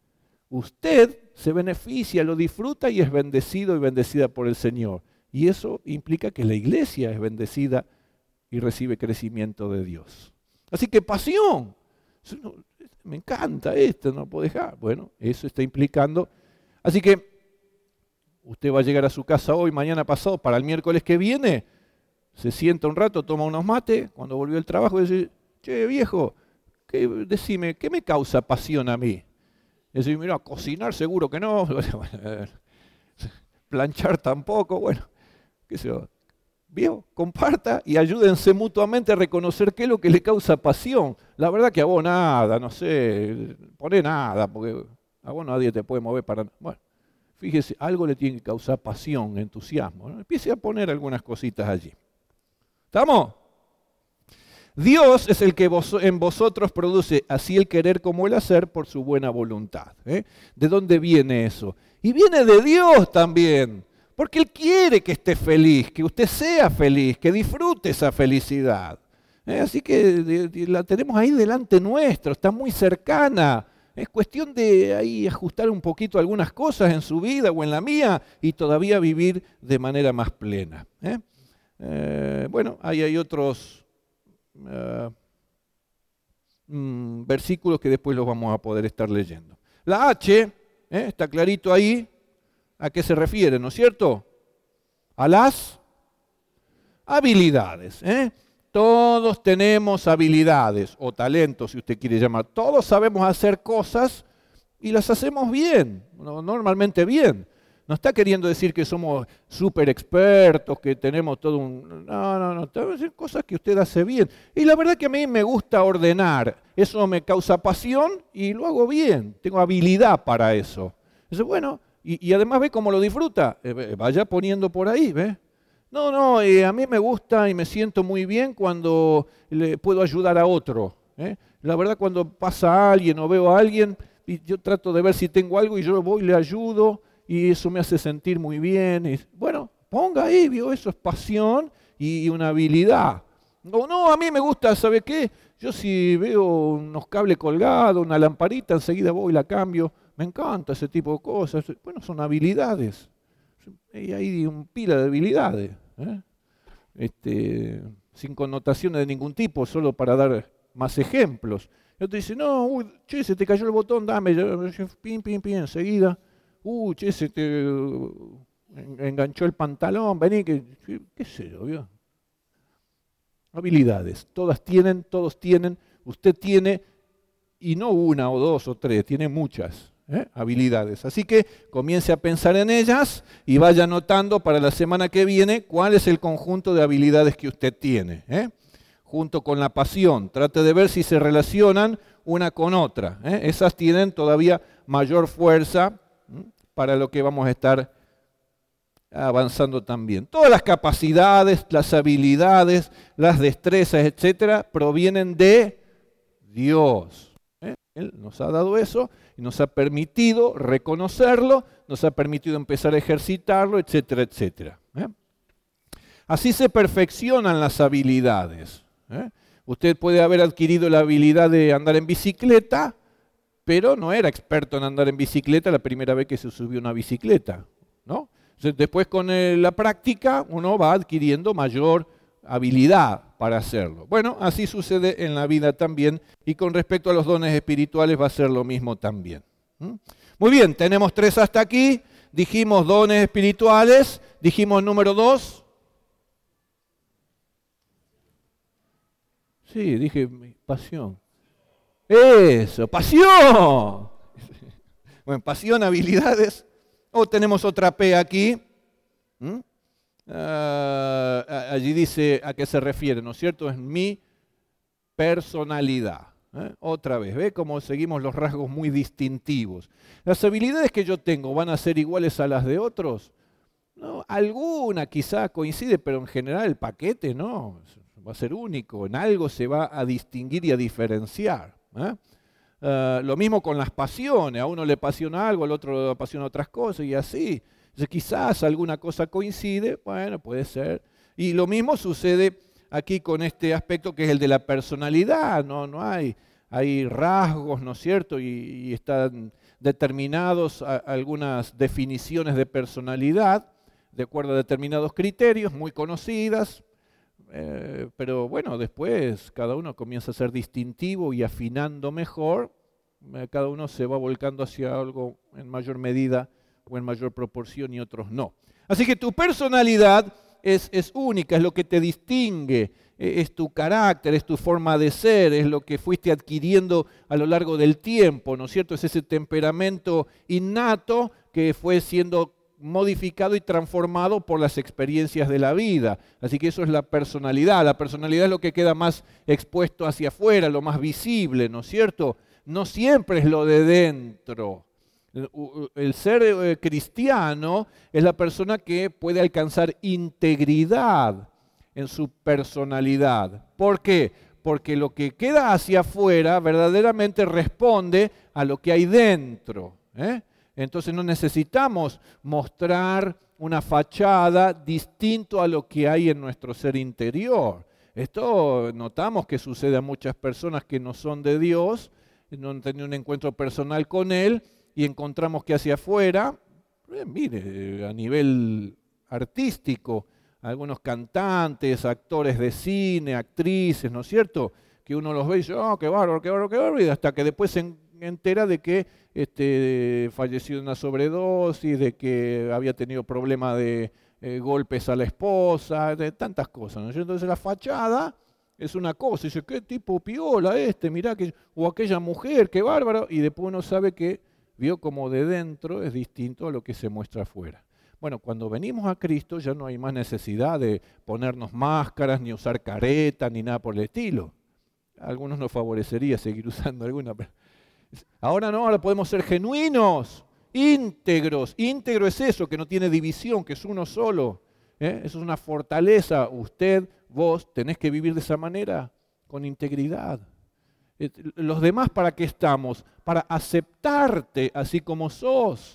Usted se beneficia, lo disfruta y es bendecido y bendecida por el Señor. Y eso implica que la iglesia es bendecida y recibe crecimiento de Dios. Así que pasión. Me encanta esto, no puedo dejar. Bueno, eso está implicando. Así que usted va a llegar a su casa hoy, mañana pasado, para el miércoles que viene. Se sienta un rato, toma unos mates. Cuando volvió al trabajo, dice, che viejo, ¿qué, decime, ¿qué me causa pasión a mí? Y decís, mira, cocinar seguro que no, planchar tampoco, bueno, qué sé yo. ¿Vio? Comparta y ayúdense mutuamente a reconocer qué es lo que le causa pasión. La verdad que a vos nada, no sé, poné nada, porque a vos nadie te puede mover para... Bueno, fíjese, algo le tiene que causar pasión, entusiasmo, ¿no? Empiece a poner algunas cositas allí. ¿Estamos? Dios es el que vos, en vosotros produce así el querer como el hacer por su buena voluntad. ¿eh? ¿De dónde viene eso? Y viene de Dios también. Porque Él quiere que esté feliz, que usted sea feliz, que disfrute esa felicidad. ¿Eh? Así que de, de, la tenemos ahí delante nuestro, está muy cercana. Es cuestión de ahí ajustar un poquito algunas cosas en su vida o en la mía y todavía vivir de manera más plena. ¿eh? Eh, bueno, ahí hay otros uh, mm, versículos que después los vamos a poder estar leyendo. La H, ¿eh? está clarito ahí. ¿A qué se refiere, no es cierto? A las habilidades. ¿eh? Todos tenemos habilidades o talentos, si usted quiere llamar. Todos sabemos hacer cosas y las hacemos bien, normalmente bien. No está queriendo decir que somos súper expertos, que tenemos todo un... No, no, no, tenemos que decir cosas que usted hace bien. Y la verdad que a mí me gusta ordenar. Eso me causa pasión y lo hago bien. Tengo habilidad para eso. Entonces, bueno... Y, y además ve cómo lo disfruta, eh, vaya poniendo por ahí, ¿ve? No, no, eh, a mí me gusta y me siento muy bien cuando le puedo ayudar a otro. ¿eh? La verdad cuando pasa a alguien o veo a alguien, y yo trato de ver si tengo algo y yo voy y le ayudo y eso me hace sentir muy bien. Y, bueno, ponga ahí, ¿vio? Eso es pasión y, y una habilidad. No, no, a mí me gusta, ¿sabe qué? Yo si veo unos cables colgados, una lamparita, enseguida voy y la cambio. Me encanta ese tipo de cosas. Bueno, son habilidades. Y hay un pila de habilidades. ¿eh? Este, sin connotaciones de ningún tipo, solo para dar más ejemplos. Y otro dice, no, uy, che, se te cayó el botón, dame, pim, pim, pim, enseguida. Uy, che, se te enganchó el pantalón, vení, que, qué sé yo, ¿vio? Habilidades. Todas tienen, todos tienen, usted tiene, y no una o dos o tres, tiene muchas. ¿Eh? habilidades. Así que comience a pensar en ellas y vaya anotando para la semana que viene cuál es el conjunto de habilidades que usted tiene. ¿eh? Junto con la pasión. Trate de ver si se relacionan una con otra. ¿eh? Esas tienen todavía mayor fuerza ¿eh? para lo que vamos a estar avanzando también. Todas las capacidades, las habilidades, las destrezas, etcétera, provienen de Dios. ¿eh? Él nos ha dado eso. Nos ha permitido reconocerlo, nos ha permitido empezar a ejercitarlo, etcétera, etcétera. ¿eh? Así se perfeccionan las habilidades. ¿eh? Usted puede haber adquirido la habilidad de andar en bicicleta, pero no era experto en andar en bicicleta la primera vez que se subió a una bicicleta. ¿no? Entonces, después con el, la práctica uno va adquiriendo mayor habilidad para hacerlo. Bueno, así sucede en la vida también y con respecto a los dones espirituales va a ser lo mismo también. ¿Mm? Muy bien, tenemos tres hasta aquí, dijimos dones espirituales, dijimos número dos. Sí, dije pasión. Eso, pasión. Bueno, pasión, habilidades. O tenemos otra P aquí. ¿Mm? Uh, allí dice a qué se refiere, ¿no es cierto? Es mi personalidad. ¿eh? Otra vez, ¿ve cómo seguimos los rasgos muy distintivos? ¿Las habilidades que yo tengo van a ser iguales a las de otros? No, alguna quizá coincide, pero en general el paquete no, va a ser único, en algo se va a distinguir y a diferenciar. ¿eh? Uh, lo mismo con las pasiones, a uno le apasiona algo, al otro le apasiona otras cosas y así. Entonces, quizás alguna cosa coincide, bueno, puede ser. Y lo mismo sucede aquí con este aspecto que es el de la personalidad, no, no hay, hay rasgos, ¿no es cierto? Y, y están determinados a, algunas definiciones de personalidad, de acuerdo a determinados criterios, muy conocidas, eh, pero bueno, después cada uno comienza a ser distintivo y afinando mejor, eh, cada uno se va volcando hacia algo en mayor medida o en mayor proporción y otros no. Así que tu personalidad es, es única, es lo que te distingue, es tu carácter, es tu forma de ser, es lo que fuiste adquiriendo a lo largo del tiempo, ¿no es cierto? Es ese temperamento innato que fue siendo modificado y transformado por las experiencias de la vida. Así que eso es la personalidad. La personalidad es lo que queda más expuesto hacia afuera, lo más visible, ¿no es cierto? No siempre es lo de dentro. El ser cristiano es la persona que puede alcanzar integridad en su personalidad. ¿Por qué? Porque lo que queda hacia afuera verdaderamente responde a lo que hay dentro, ¿eh? Entonces no necesitamos mostrar una fachada distinto a lo que hay en nuestro ser interior. Esto notamos que sucede a muchas personas que no son de Dios, no han tenido un encuentro personal con Él y encontramos que hacia afuera, eh, mire, a nivel artístico, algunos cantantes, actores de cine, actrices, ¿no es cierto? Que uno los ve y dice, oh, qué bárbaro, qué bárbaro, qué bárbaro, y hasta que después se entera de que este, falleció de una sobredosis, de que había tenido problemas de eh, golpes a la esposa, de tantas cosas, ¿no es cierto? Entonces la fachada es una cosa, y dice, qué tipo piola este, mirá, que, o aquella mujer, qué bárbaro, y después uno sabe que vio como de dentro es distinto a lo que se muestra afuera. Bueno, cuando venimos a Cristo ya no hay más necesidad de ponernos máscaras, ni usar caretas, ni nada por el estilo. A algunos nos favorecería seguir usando alguna. Ahora no, ahora podemos ser genuinos, íntegros. Íntegro es eso, que no tiene división, que es uno solo. ¿eh? Eso es una fortaleza. Usted, vos, tenés que vivir de esa manera, con integridad. Los demás, ¿para qué estamos? Para aceptarte así como sos.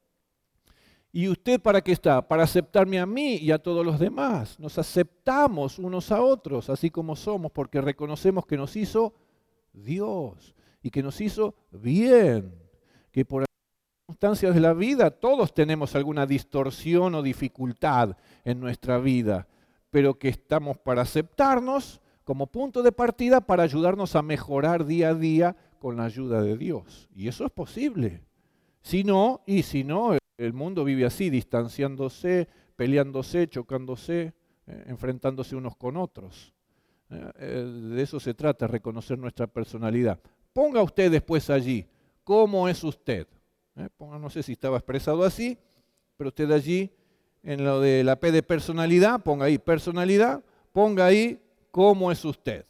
¿Y usted para qué está? Para aceptarme a mí y a todos los demás. Nos aceptamos unos a otros, así como somos, porque reconocemos que nos hizo Dios y que nos hizo bien. Que por las circunstancias de la vida todos tenemos alguna distorsión o dificultad en nuestra vida, pero que estamos para aceptarnos como punto de partida para ayudarnos a mejorar día a día con la ayuda de Dios. Y eso es posible. Si no, y si no, el mundo vive así, distanciándose, peleándose, chocándose, eh, enfrentándose unos con otros. Eh, eh, de eso se trata, reconocer nuestra personalidad. Ponga usted después allí, ¿cómo es usted? Eh, ponga, no sé si estaba expresado así, pero usted allí, en lo de la P de personalidad, ponga ahí personalidad, ponga ahí cómo es usted.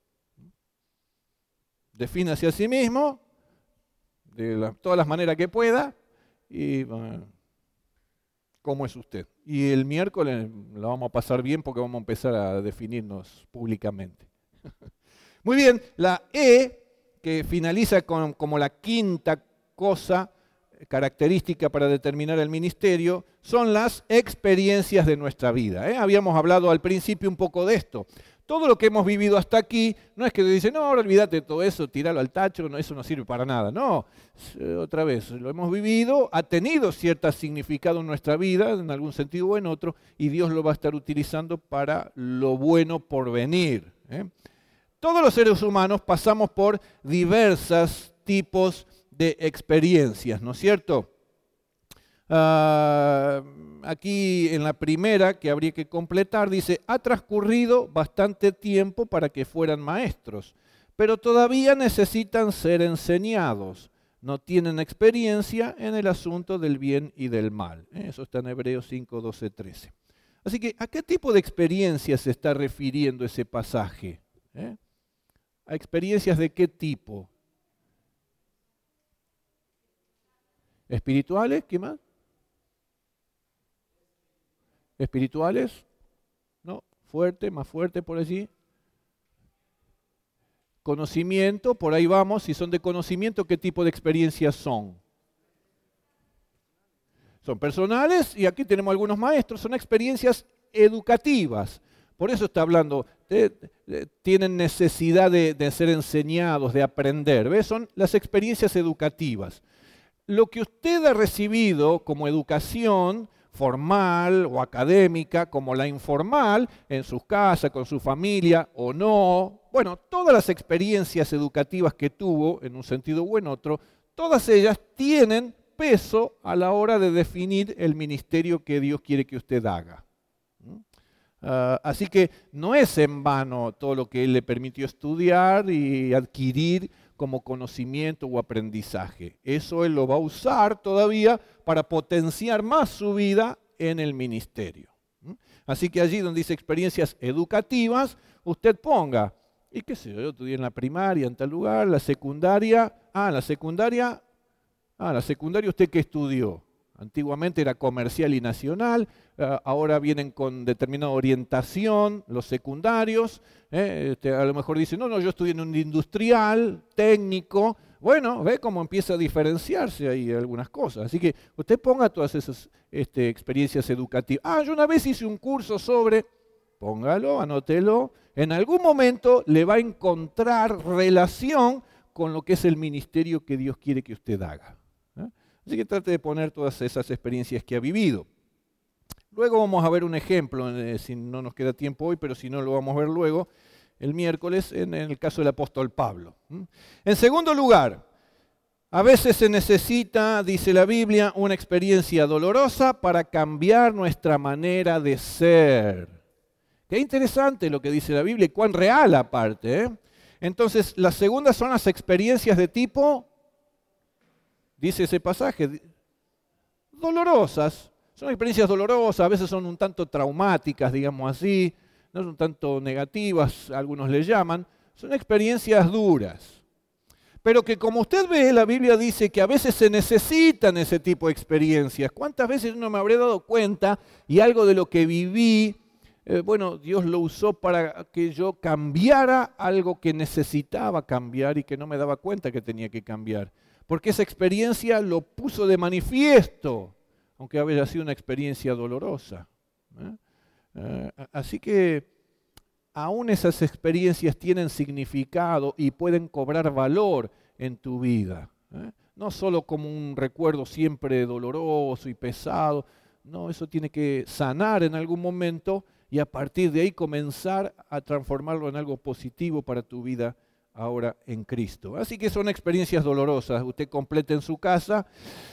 Defínase a sí mismo, de la, todas las maneras que pueda, y bueno, cómo es usted. Y el miércoles lo vamos a pasar bien porque vamos a empezar a definirnos públicamente. Muy bien, la E, que finaliza con, como la quinta cosa característica para determinar el ministerio, son las experiencias de nuestra vida. ¿eh? Habíamos hablado al principio un poco de esto. Todo lo que hemos vivido hasta aquí, no es que dicen, no, ahora olvídate de todo eso, tíralo al tacho, no, eso no sirve para nada. No, otra vez, lo hemos vivido, ha tenido cierto significado en nuestra vida, en algún sentido o en otro, y Dios lo va a estar utilizando para lo bueno por venir. ¿eh? Todos los seres humanos pasamos por diversos tipos de experiencias, ¿no es cierto? Uh, aquí en la primera que habría que completar dice, ha transcurrido bastante tiempo para que fueran maestros, pero todavía necesitan ser enseñados. No tienen experiencia en el asunto del bien y del mal. Eso está en Hebreos cinco, doce, trece. Así que, ¿a qué tipo de experiencias se está refiriendo ese pasaje? ¿Eh? ¿A experiencias de qué tipo? ¿Espirituales? ¿Qué más? ¿Espirituales? ¿No? Fuerte, más fuerte por allí. Conocimiento, por ahí vamos. Si son de conocimiento, ¿qué tipo de experiencias son? Son personales y aquí tenemos algunos maestros. Son experiencias educativas. Por eso está hablando, de, de, tienen necesidad de, de ser enseñados, de aprender. ¿Ves? Son las experiencias educativas. Lo que usted ha recibido como educación formal o académica, como la informal, en sus casas, con su familia o no, bueno, todas las experiencias educativas que tuvo, en un sentido u en otro, todas ellas tienen peso a la hora de definir el ministerio que Dios quiere que usted haga. Uh, así que no es en vano todo lo que Él le permitió estudiar y adquirir como conocimiento o aprendizaje. Eso Él lo va a usar todavía para potenciar más su vida en el ministerio. Así que allí donde dice experiencias educativas, usted ponga, y qué sé yo, yo estudié en la primaria en tal lugar, la secundaria, ah, la secundaria, ah, la secundaria usted qué estudió. Antiguamente era comercial y nacional, uh, ahora vienen con determinada orientación los secundarios. ¿eh? Este, a lo mejor dicen, no, no, yo estudié en un industrial, técnico. Bueno, ve cómo empieza a diferenciarse ahí algunas cosas. Así que usted ponga todas esas este, experiencias educativas. Ah, yo una vez hice un curso sobre, póngalo, anótelo. En algún momento le va a encontrar relación con lo que es el ministerio que Dios quiere que usted haga. ¿eh? Así que trate de poner todas esas experiencias que ha vivido. Luego vamos a ver un ejemplo, eh, si no nos queda tiempo hoy, pero si no lo vamos a ver luego, el miércoles, en, en el caso del apóstol Pablo. ¿Mm? En segundo lugar, a veces se necesita, dice la Biblia, una experiencia dolorosa para cambiar nuestra manera de ser. Qué interesante lo que dice la Biblia y cuán real aparte. ¿eh? Entonces, las segundas son las experiencias de tipo... Dice ese pasaje, dolorosas, son experiencias dolorosas, a veces son un tanto traumáticas, digamos así, no son tanto negativas, algunos le llaman, son experiencias duras. Pero que como usted ve, la Biblia dice que a veces se necesitan ese tipo de experiencias. ¿Cuántas veces no me habré dado cuenta y algo de lo que viví, eh, bueno, Dios lo usó para que yo cambiara algo que necesitaba cambiar y que no me daba cuenta que tenía que cambiar? Porque esa experiencia lo puso de manifiesto, aunque había sido una experiencia dolorosa. ¿eh? Eh, así que aún esas experiencias tienen significado y pueden cobrar valor en tu vida. ¿eh? No solo como un recuerdo siempre doloroso y pesado, no, eso tiene que sanar en algún momento y a partir de ahí comenzar a transformarlo en algo positivo para tu vida ahora en Cristo. Así que son experiencias dolorosas. Usted completa en su casa.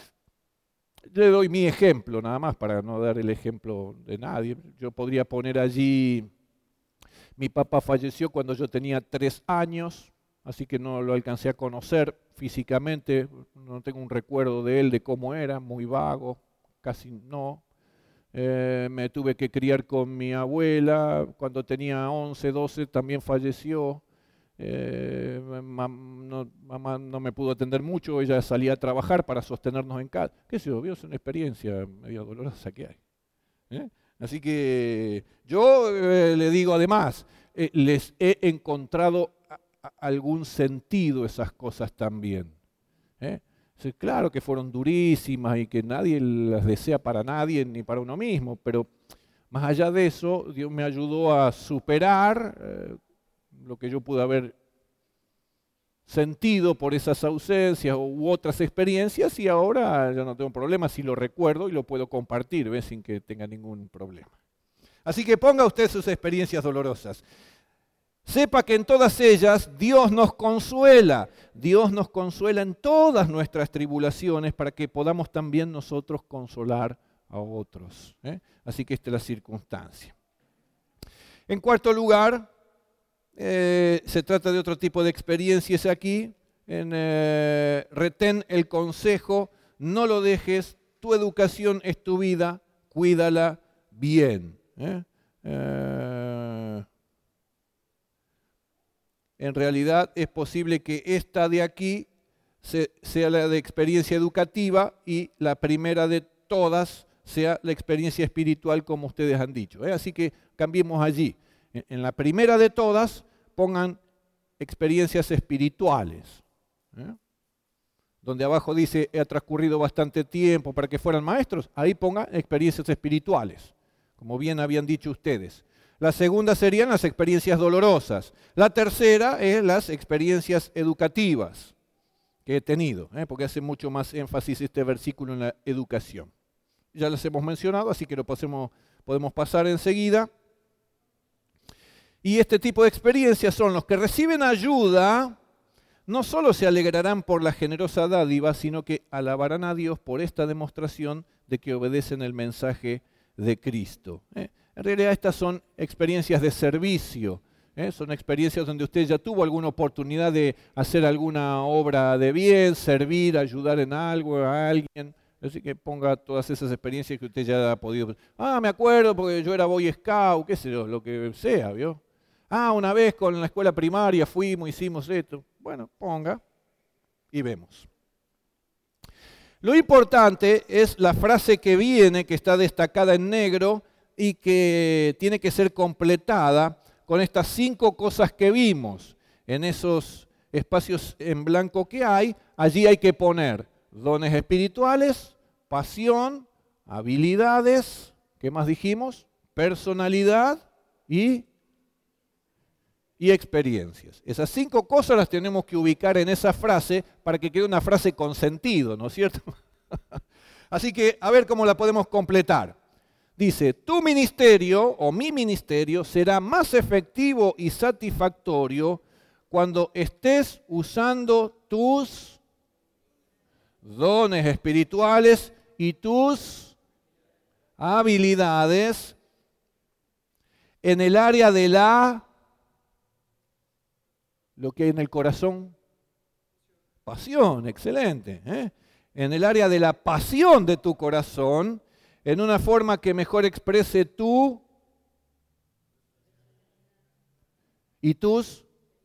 Le doy mi ejemplo, nada más para no dar el ejemplo de nadie. Yo podría poner allí, mi papá falleció cuando yo tenía tres años, así que no lo alcancé a conocer físicamente. No tengo un recuerdo de él, de cómo era, muy vago, casi no. Eh, me tuve que criar con mi abuela. Cuando tenía once, doce también falleció. Eh, mam, no, mamá no me pudo atender mucho, ella salía a trabajar para sostenernos en casa. ¿Qué sé yo? Es una experiencia medio dolorosa que hay. ¿eh? Así que yo eh, le digo además, eh, les he encontrado a, a algún sentido esas cosas también. ¿eh? Sí, claro que fueron durísimas y que nadie las desea para nadie ni para uno mismo, pero más allá de eso, Dios me ayudó a superar eh, lo que yo pude haber sentido por esas ausencias u otras experiencias y ahora ya no tengo problema si lo recuerdo y lo puedo compartir, ¿ves? Sin que tenga ningún problema. Así que ponga usted sus experiencias dolorosas. Sepa que en todas ellas Dios nos consuela. Dios nos consuela en todas nuestras tribulaciones para que podamos también nosotros consolar a otros. ¿eh? Así que esta es la circunstancia. En cuarto lugar, Eh, se trata de otro tipo de experiencias aquí. En, eh, retén el consejo, no lo dejes, tu educación es tu vida, cuídala bien. ¿eh? Eh, en realidad es posible que esta de aquí se, sea la de experiencia educativa y la primera de todas sea la experiencia espiritual, como ustedes han dicho. ¿eh? Así que cambiemos allí. En, en la primera de todas, pongan experiencias espirituales, ¿eh? donde abajo dice, ha transcurrido bastante tiempo para que fueran maestros, ahí pongan experiencias espirituales, como bien habían dicho ustedes. La segunda serían las experiencias dolorosas. La tercera es las experiencias educativas que he tenido, ¿eh? porque hace mucho más énfasis este versículo en la educación. Ya las hemos mencionado, así que lo pasemos, podemos pasar enseguida. Y este tipo de experiencias son los que reciben ayuda, no solo se alegrarán por la generosa dádiva, sino que alabarán a Dios por esta demostración de que obedecen el mensaje de Cristo. ¿eh? En realidad estas son experiencias de servicio. ¿eh? Son experiencias donde usted ya tuvo alguna oportunidad de hacer alguna obra de bien, servir, ayudar en algo a alguien. Así que ponga todas esas experiencias que usted ya ha podido. Ah, me acuerdo porque yo era Boy Scout, qué sé yo, lo que sea, ¿vio? Ah, una vez con la escuela primaria fuimos, hicimos esto. Bueno, ponga y vemos. Lo importante es la frase que viene, que está destacada en negro y que tiene que ser completada con estas cinco cosas que vimos. En esos espacios en blanco que hay, allí hay que poner dones espirituales, pasión, habilidades, ¿qué más dijimos? Personalidad y, y experiencias. Esas cinco cosas las tenemos que ubicar en esa frase para que quede una frase con sentido, ¿no es cierto? Así que a ver cómo la podemos completar. Dice, tu ministerio o mi ministerio será más efectivo y satisfactorio cuando estés usando tus dones espirituales y tus habilidades en el área de la, lo que hay en el corazón, pasión, excelente, ¿eh? En el área de la pasión de tu corazón, en una forma que mejor exprese tú y tus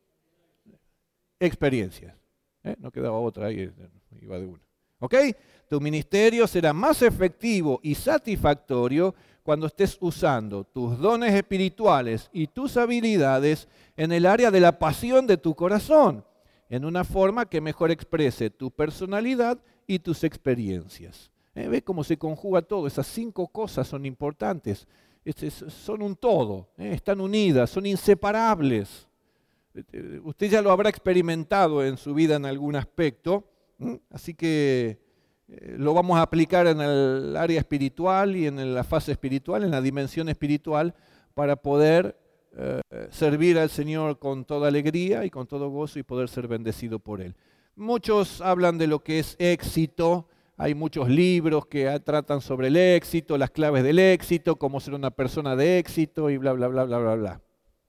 experiencias. ¿Eh? No quedaba otra ahí, iba de una. ¿Ok? Tu ministerio será más efectivo y satisfactorio cuando estés usando tus dones espirituales y tus habilidades en el área de la pasión de tu corazón, en una forma que mejor exprese tu personalidad y tus experiencias. ¿Eh? ¿Ve cómo se conjuga todo? Esas cinco cosas son importantes. Este, son un todo, ¿eh? Están unidas, son inseparables. Usted ya lo habrá experimentado en su vida en algún aspecto, ¿eh? Así que eh, lo vamos a aplicar en el área espiritual y en la fase espiritual, en la dimensión espiritual, para poder eh, servir al Señor con toda alegría y con todo gozo y poder ser bendecido por Él. Muchos hablan de lo que es éxito. Hay muchos libros que tratan sobre el éxito, las claves del éxito, cómo ser una persona de éxito y bla, bla, bla, bla, bla, bla.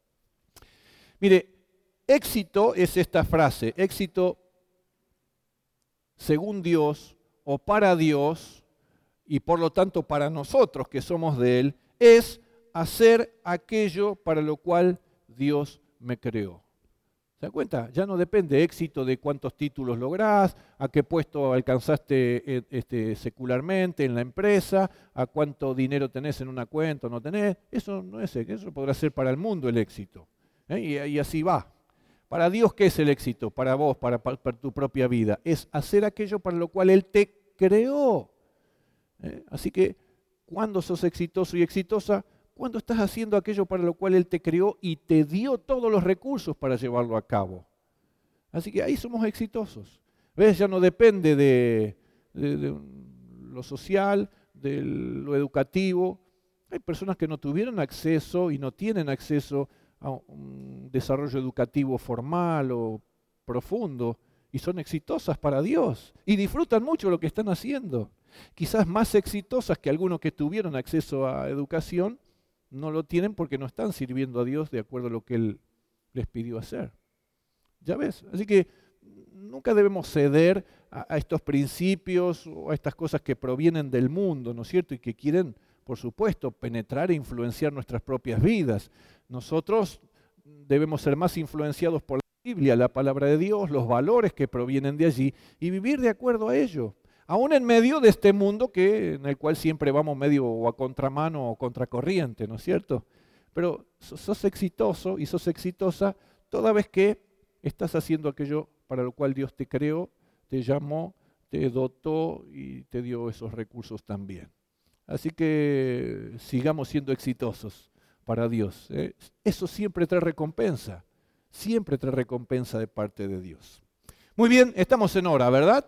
Mire, éxito es esta frase, éxito según Dios o para Dios y por lo tanto para nosotros que somos de Él, es hacer aquello para lo cual Dios me creó. ¿Se dan cuenta? Ya no depende éxito de cuántos títulos lográs, a qué puesto alcanzaste este, secularmente en la empresa, a cuánto dinero tenés en una cuenta o no tenés. Eso no es éxito, eso podrá ser para el mundo el éxito. ¿eh? Y, y así va. Para Dios, ¿qué es el éxito? Para vos, para, para, para tu propia vida. Es hacer aquello para lo cual Él te creó. ¿eh? Así que, ¿cuándo sos exitoso y exitosa? Cuando estás haciendo aquello para lo cual Él te creó y te dio todos los recursos para llevarlo a cabo. Así que ahí somos exitosos. ¿Ves? Ya no depende de, de, de lo social, de lo educativo. Hay personas que no tuvieron acceso y no tienen acceso a un desarrollo educativo formal o profundo y son exitosas para Dios y disfrutan mucho lo que están haciendo. Quizás más exitosas que algunos que tuvieron acceso a educación, no lo tienen porque no están sirviendo a Dios de acuerdo a lo que Él les pidió hacer. ¿Ya ves? Así que nunca debemos ceder a, a estos principios o a estas cosas que provienen del mundo, ¿no es cierto? Y que quieren, por supuesto, penetrar e influenciar nuestras propias vidas. Nosotros debemos ser más influenciados por la Biblia, la palabra de Dios, los valores que provienen de allí y vivir de acuerdo a ello. Aún en medio de este mundo que, en el cual siempre vamos medio o a contramano o contracorriente, ¿no es cierto? Pero sos exitoso y sos exitosa toda vez que estás haciendo aquello para lo cual Dios te creó, te llamó, te dotó y te dio esos recursos también. Así que sigamos siendo exitosos para Dios. ¿eh? Eso siempre trae recompensa, siempre trae recompensa de parte de Dios. Muy bien, estamos en hora, ¿verdad?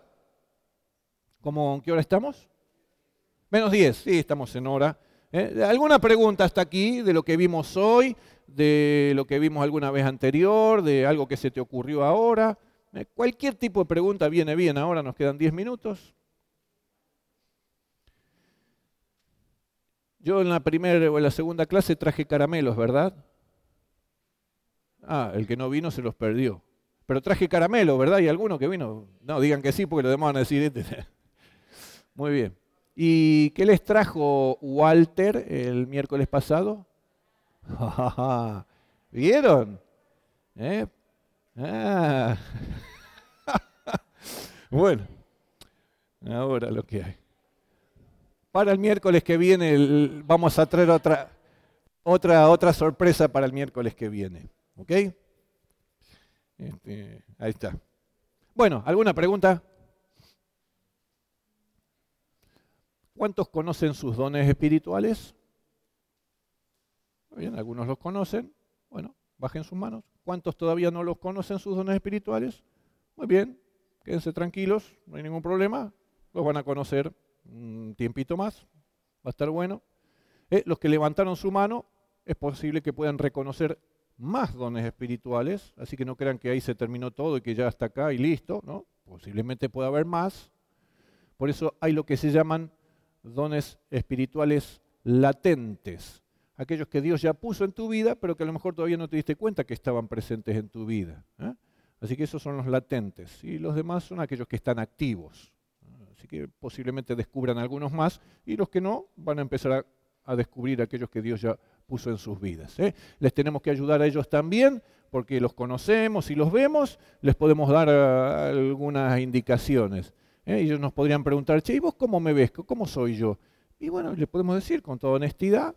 ¿Cómo, ¿en qué hora estamos? Menos diez, sí, estamos en hora. ¿Eh? ¿Alguna pregunta hasta aquí de lo que vimos hoy, de lo que vimos alguna vez anterior, de algo que se te ocurrió ahora? ¿Eh? Cualquier tipo de pregunta viene bien, ahora nos quedan diez minutos. Yo en la primera o en la segunda clase traje caramelos, ¿verdad? Ah, el que no vino se los perdió. Pero traje caramelos, ¿verdad? ¿Y alguno que vino? No, digan que sí, porque los demás van a decir este. Muy bien. ¿Y qué les trajo Walter el miércoles pasado? ¿Vieron? ¿Eh? Ah. Bueno, ahora lo que hay. Para el miércoles que viene el, vamos a traer otra, otra, otra sorpresa para el miércoles que viene. ¿Ok? Este, ahí está. Bueno, ¿alguna pregunta? ¿Cuántos conocen sus dones espirituales? Muy bien, algunos los conocen. Bueno, bajen sus manos. ¿Cuántos todavía no los conocen sus dones espirituales? Muy bien, quédense tranquilos, no hay ningún problema. Los van a conocer un tiempito más, va a estar bueno. Eh, los que levantaron su mano, es posible que puedan reconocer más dones espirituales, así que no crean que ahí se terminó todo y que ya está acá y listo, ¿no? Posiblemente pueda haber más. Por eso hay lo que se llaman dones espirituales latentes, aquellos que Dios ya puso en tu vida, pero que a lo mejor todavía no te diste cuenta que estaban presentes en tu vida. ¿eh? Así que esos son los latentes, y los demás son aquellos que están activos. Así que posiblemente descubran algunos más, y los que no van a empezar a, a descubrir aquellos que Dios ya puso en sus vidas. ¿eh? Les tenemos que ayudar a ellos también, porque los conocemos y los vemos, les podemos dar uh, algunas indicaciones. ¿eh? Ellos nos podrían preguntar, che, ¿y vos cómo me ves? ¿Cómo soy yo? Y bueno, les podemos decir con toda honestidad,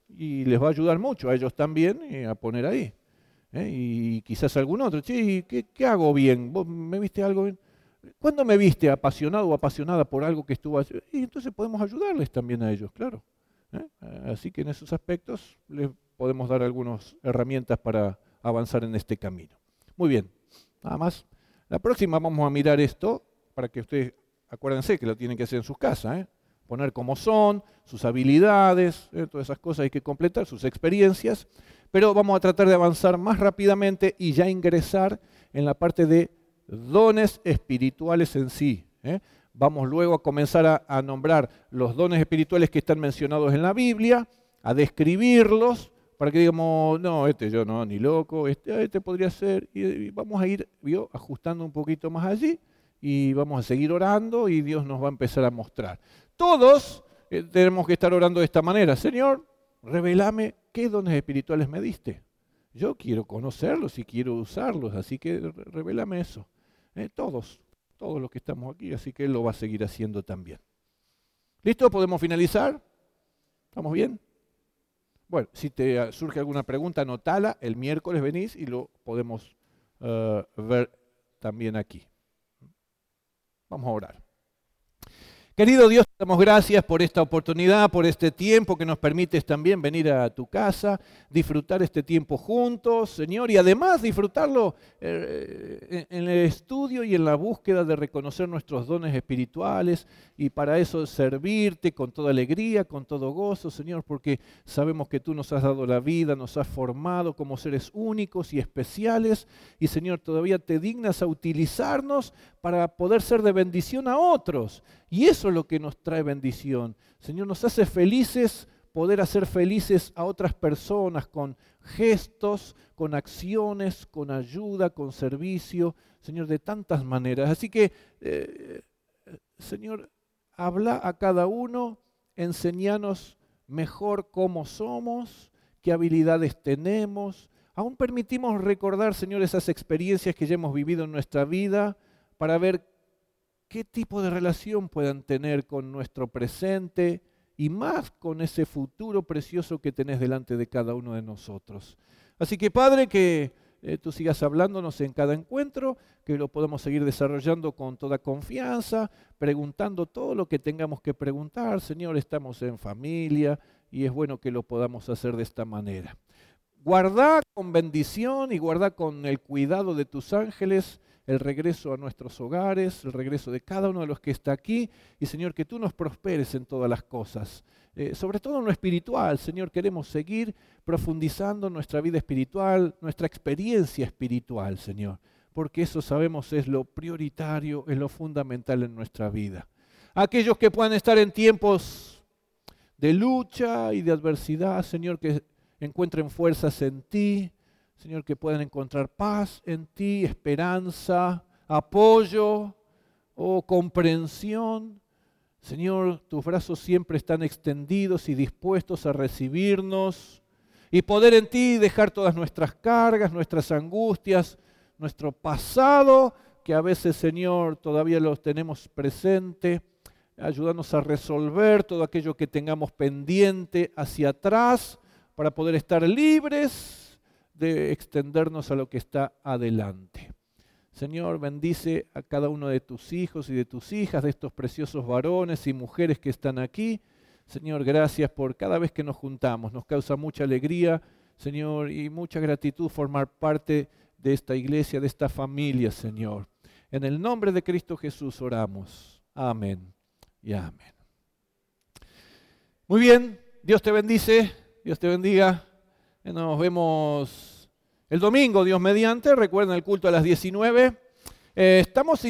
y les va a ayudar mucho a ellos también eh, a poner ahí. ¿eh? Y quizás algún otro, che, ¿qué, ¿qué hago bien? ¿Vos me viste algo bien? ¿Cuándo me viste apasionado o apasionada por algo que estuvo haciendo? Y entonces podemos ayudarles también a ellos, claro. ¿eh? Así que en esos aspectos les podemos dar algunas herramientas para avanzar en este camino. Muy bien, nada más. La próxima vamos a mirar esto para que ustedes, acuérdense que lo tienen que hacer en sus casas, ¿eh? Poner cómo son, sus habilidades, ¿eh? Todas esas cosas hay que completar, sus experiencias, pero vamos a tratar de avanzar más rápidamente y ya ingresar en la parte de dones espirituales en sí. ¿eh? Vamos luego a comenzar a, a nombrar los dones espirituales que están mencionados en la Biblia, a describirlos, para que digamos, no, este yo no, ni loco, este, este podría ser, y, y vamos a ir ¿vio? ajustando un poquito más allí, y vamos a seguir orando, y Dios nos va a empezar a mostrar. Todos eh, tenemos que estar orando de esta manera. Señor, revelame qué dones espirituales me diste. Yo quiero conocerlos y quiero usarlos, así que revélame eso. Eh, todos, todos los que estamos aquí, así que Él lo va a seguir haciendo también. ¿Listo? ¿Podemos finalizar? ¿Estamos bien? Bueno, si te surge alguna pregunta, anotala, el miércoles venís y lo podemos uh, ver también aquí. Vamos a orar. Querido Dios, te damos gracias por esta oportunidad, por este tiempo que nos permites también venir a tu casa, disfrutar este tiempo juntos, Señor, y además disfrutarlo eh, en el estudio y en la búsqueda de reconocer nuestros dones espirituales, y para eso servirte con toda alegría, con todo gozo, Señor, porque sabemos que tú nos has dado la vida, nos has formado como seres únicos y especiales, y Señor, todavía te dignas a utilizarnos para poder ser de bendición a otros. Y eso es lo que nos trae bendición. Señor, nos hace felices poder hacer felices a otras personas con gestos, con acciones, con ayuda, con servicio, Señor, de tantas maneras. Así que, eh, Señor, habla a cada uno, enséñanos mejor cómo somos, qué habilidades tenemos. Aún permitimos recordar, Señor, esas experiencias que ya hemos vivido en nuestra vida para ver qué tipo de relación puedan tener con nuestro presente y más con ese futuro precioso que tenés delante de cada uno de nosotros. Así que, Padre, que eh, tú sigas hablándonos en cada encuentro, que lo podamos seguir desarrollando con toda confianza, preguntando todo lo que tengamos que preguntar. Señor, estamos en familia y es bueno que lo podamos hacer de esta manera. Guarda con bendición y guarda con el cuidado de tus ángeles el regreso a nuestros hogares, el regreso de cada uno de los que está aquí, y Señor, que tú nos prosperes en todas las cosas, eh, sobre todo en lo espiritual. Señor, queremos seguir profundizando nuestra vida espiritual, nuestra experiencia espiritual, Señor, porque eso sabemos es lo prioritario, es lo fundamental en nuestra vida. Aquellos que puedan estar en tiempos de lucha y de adversidad, Señor, que encuentren fuerzas en ti, Señor, que puedan encontrar paz en ti, esperanza, apoyo o comprensión. Señor, tus brazos siempre están extendidos y dispuestos a recibirnos y poder en ti dejar todas nuestras cargas, nuestras angustias, nuestro pasado, que a veces, Señor, todavía los tenemos presente. Ayúdanos a resolver todo aquello que tengamos pendiente hacia atrás para poder estar libres de extendernos a lo que está adelante. Señor, bendice a cada uno de tus hijos y de tus hijas, de estos preciosos varones y mujeres que están aquí. Señor, gracias por cada vez que nos juntamos. Nos causa mucha alegría, Señor, y mucha gratitud formar parte de esta iglesia, de esta familia, Señor. En el nombre de Cristo Jesús oramos. Amén y amén. Muy bien, Dios te bendice, Dios te bendiga. Nos vemos el domingo, Dios mediante. Recuerden el culto a las diecinueve. Eh, estamos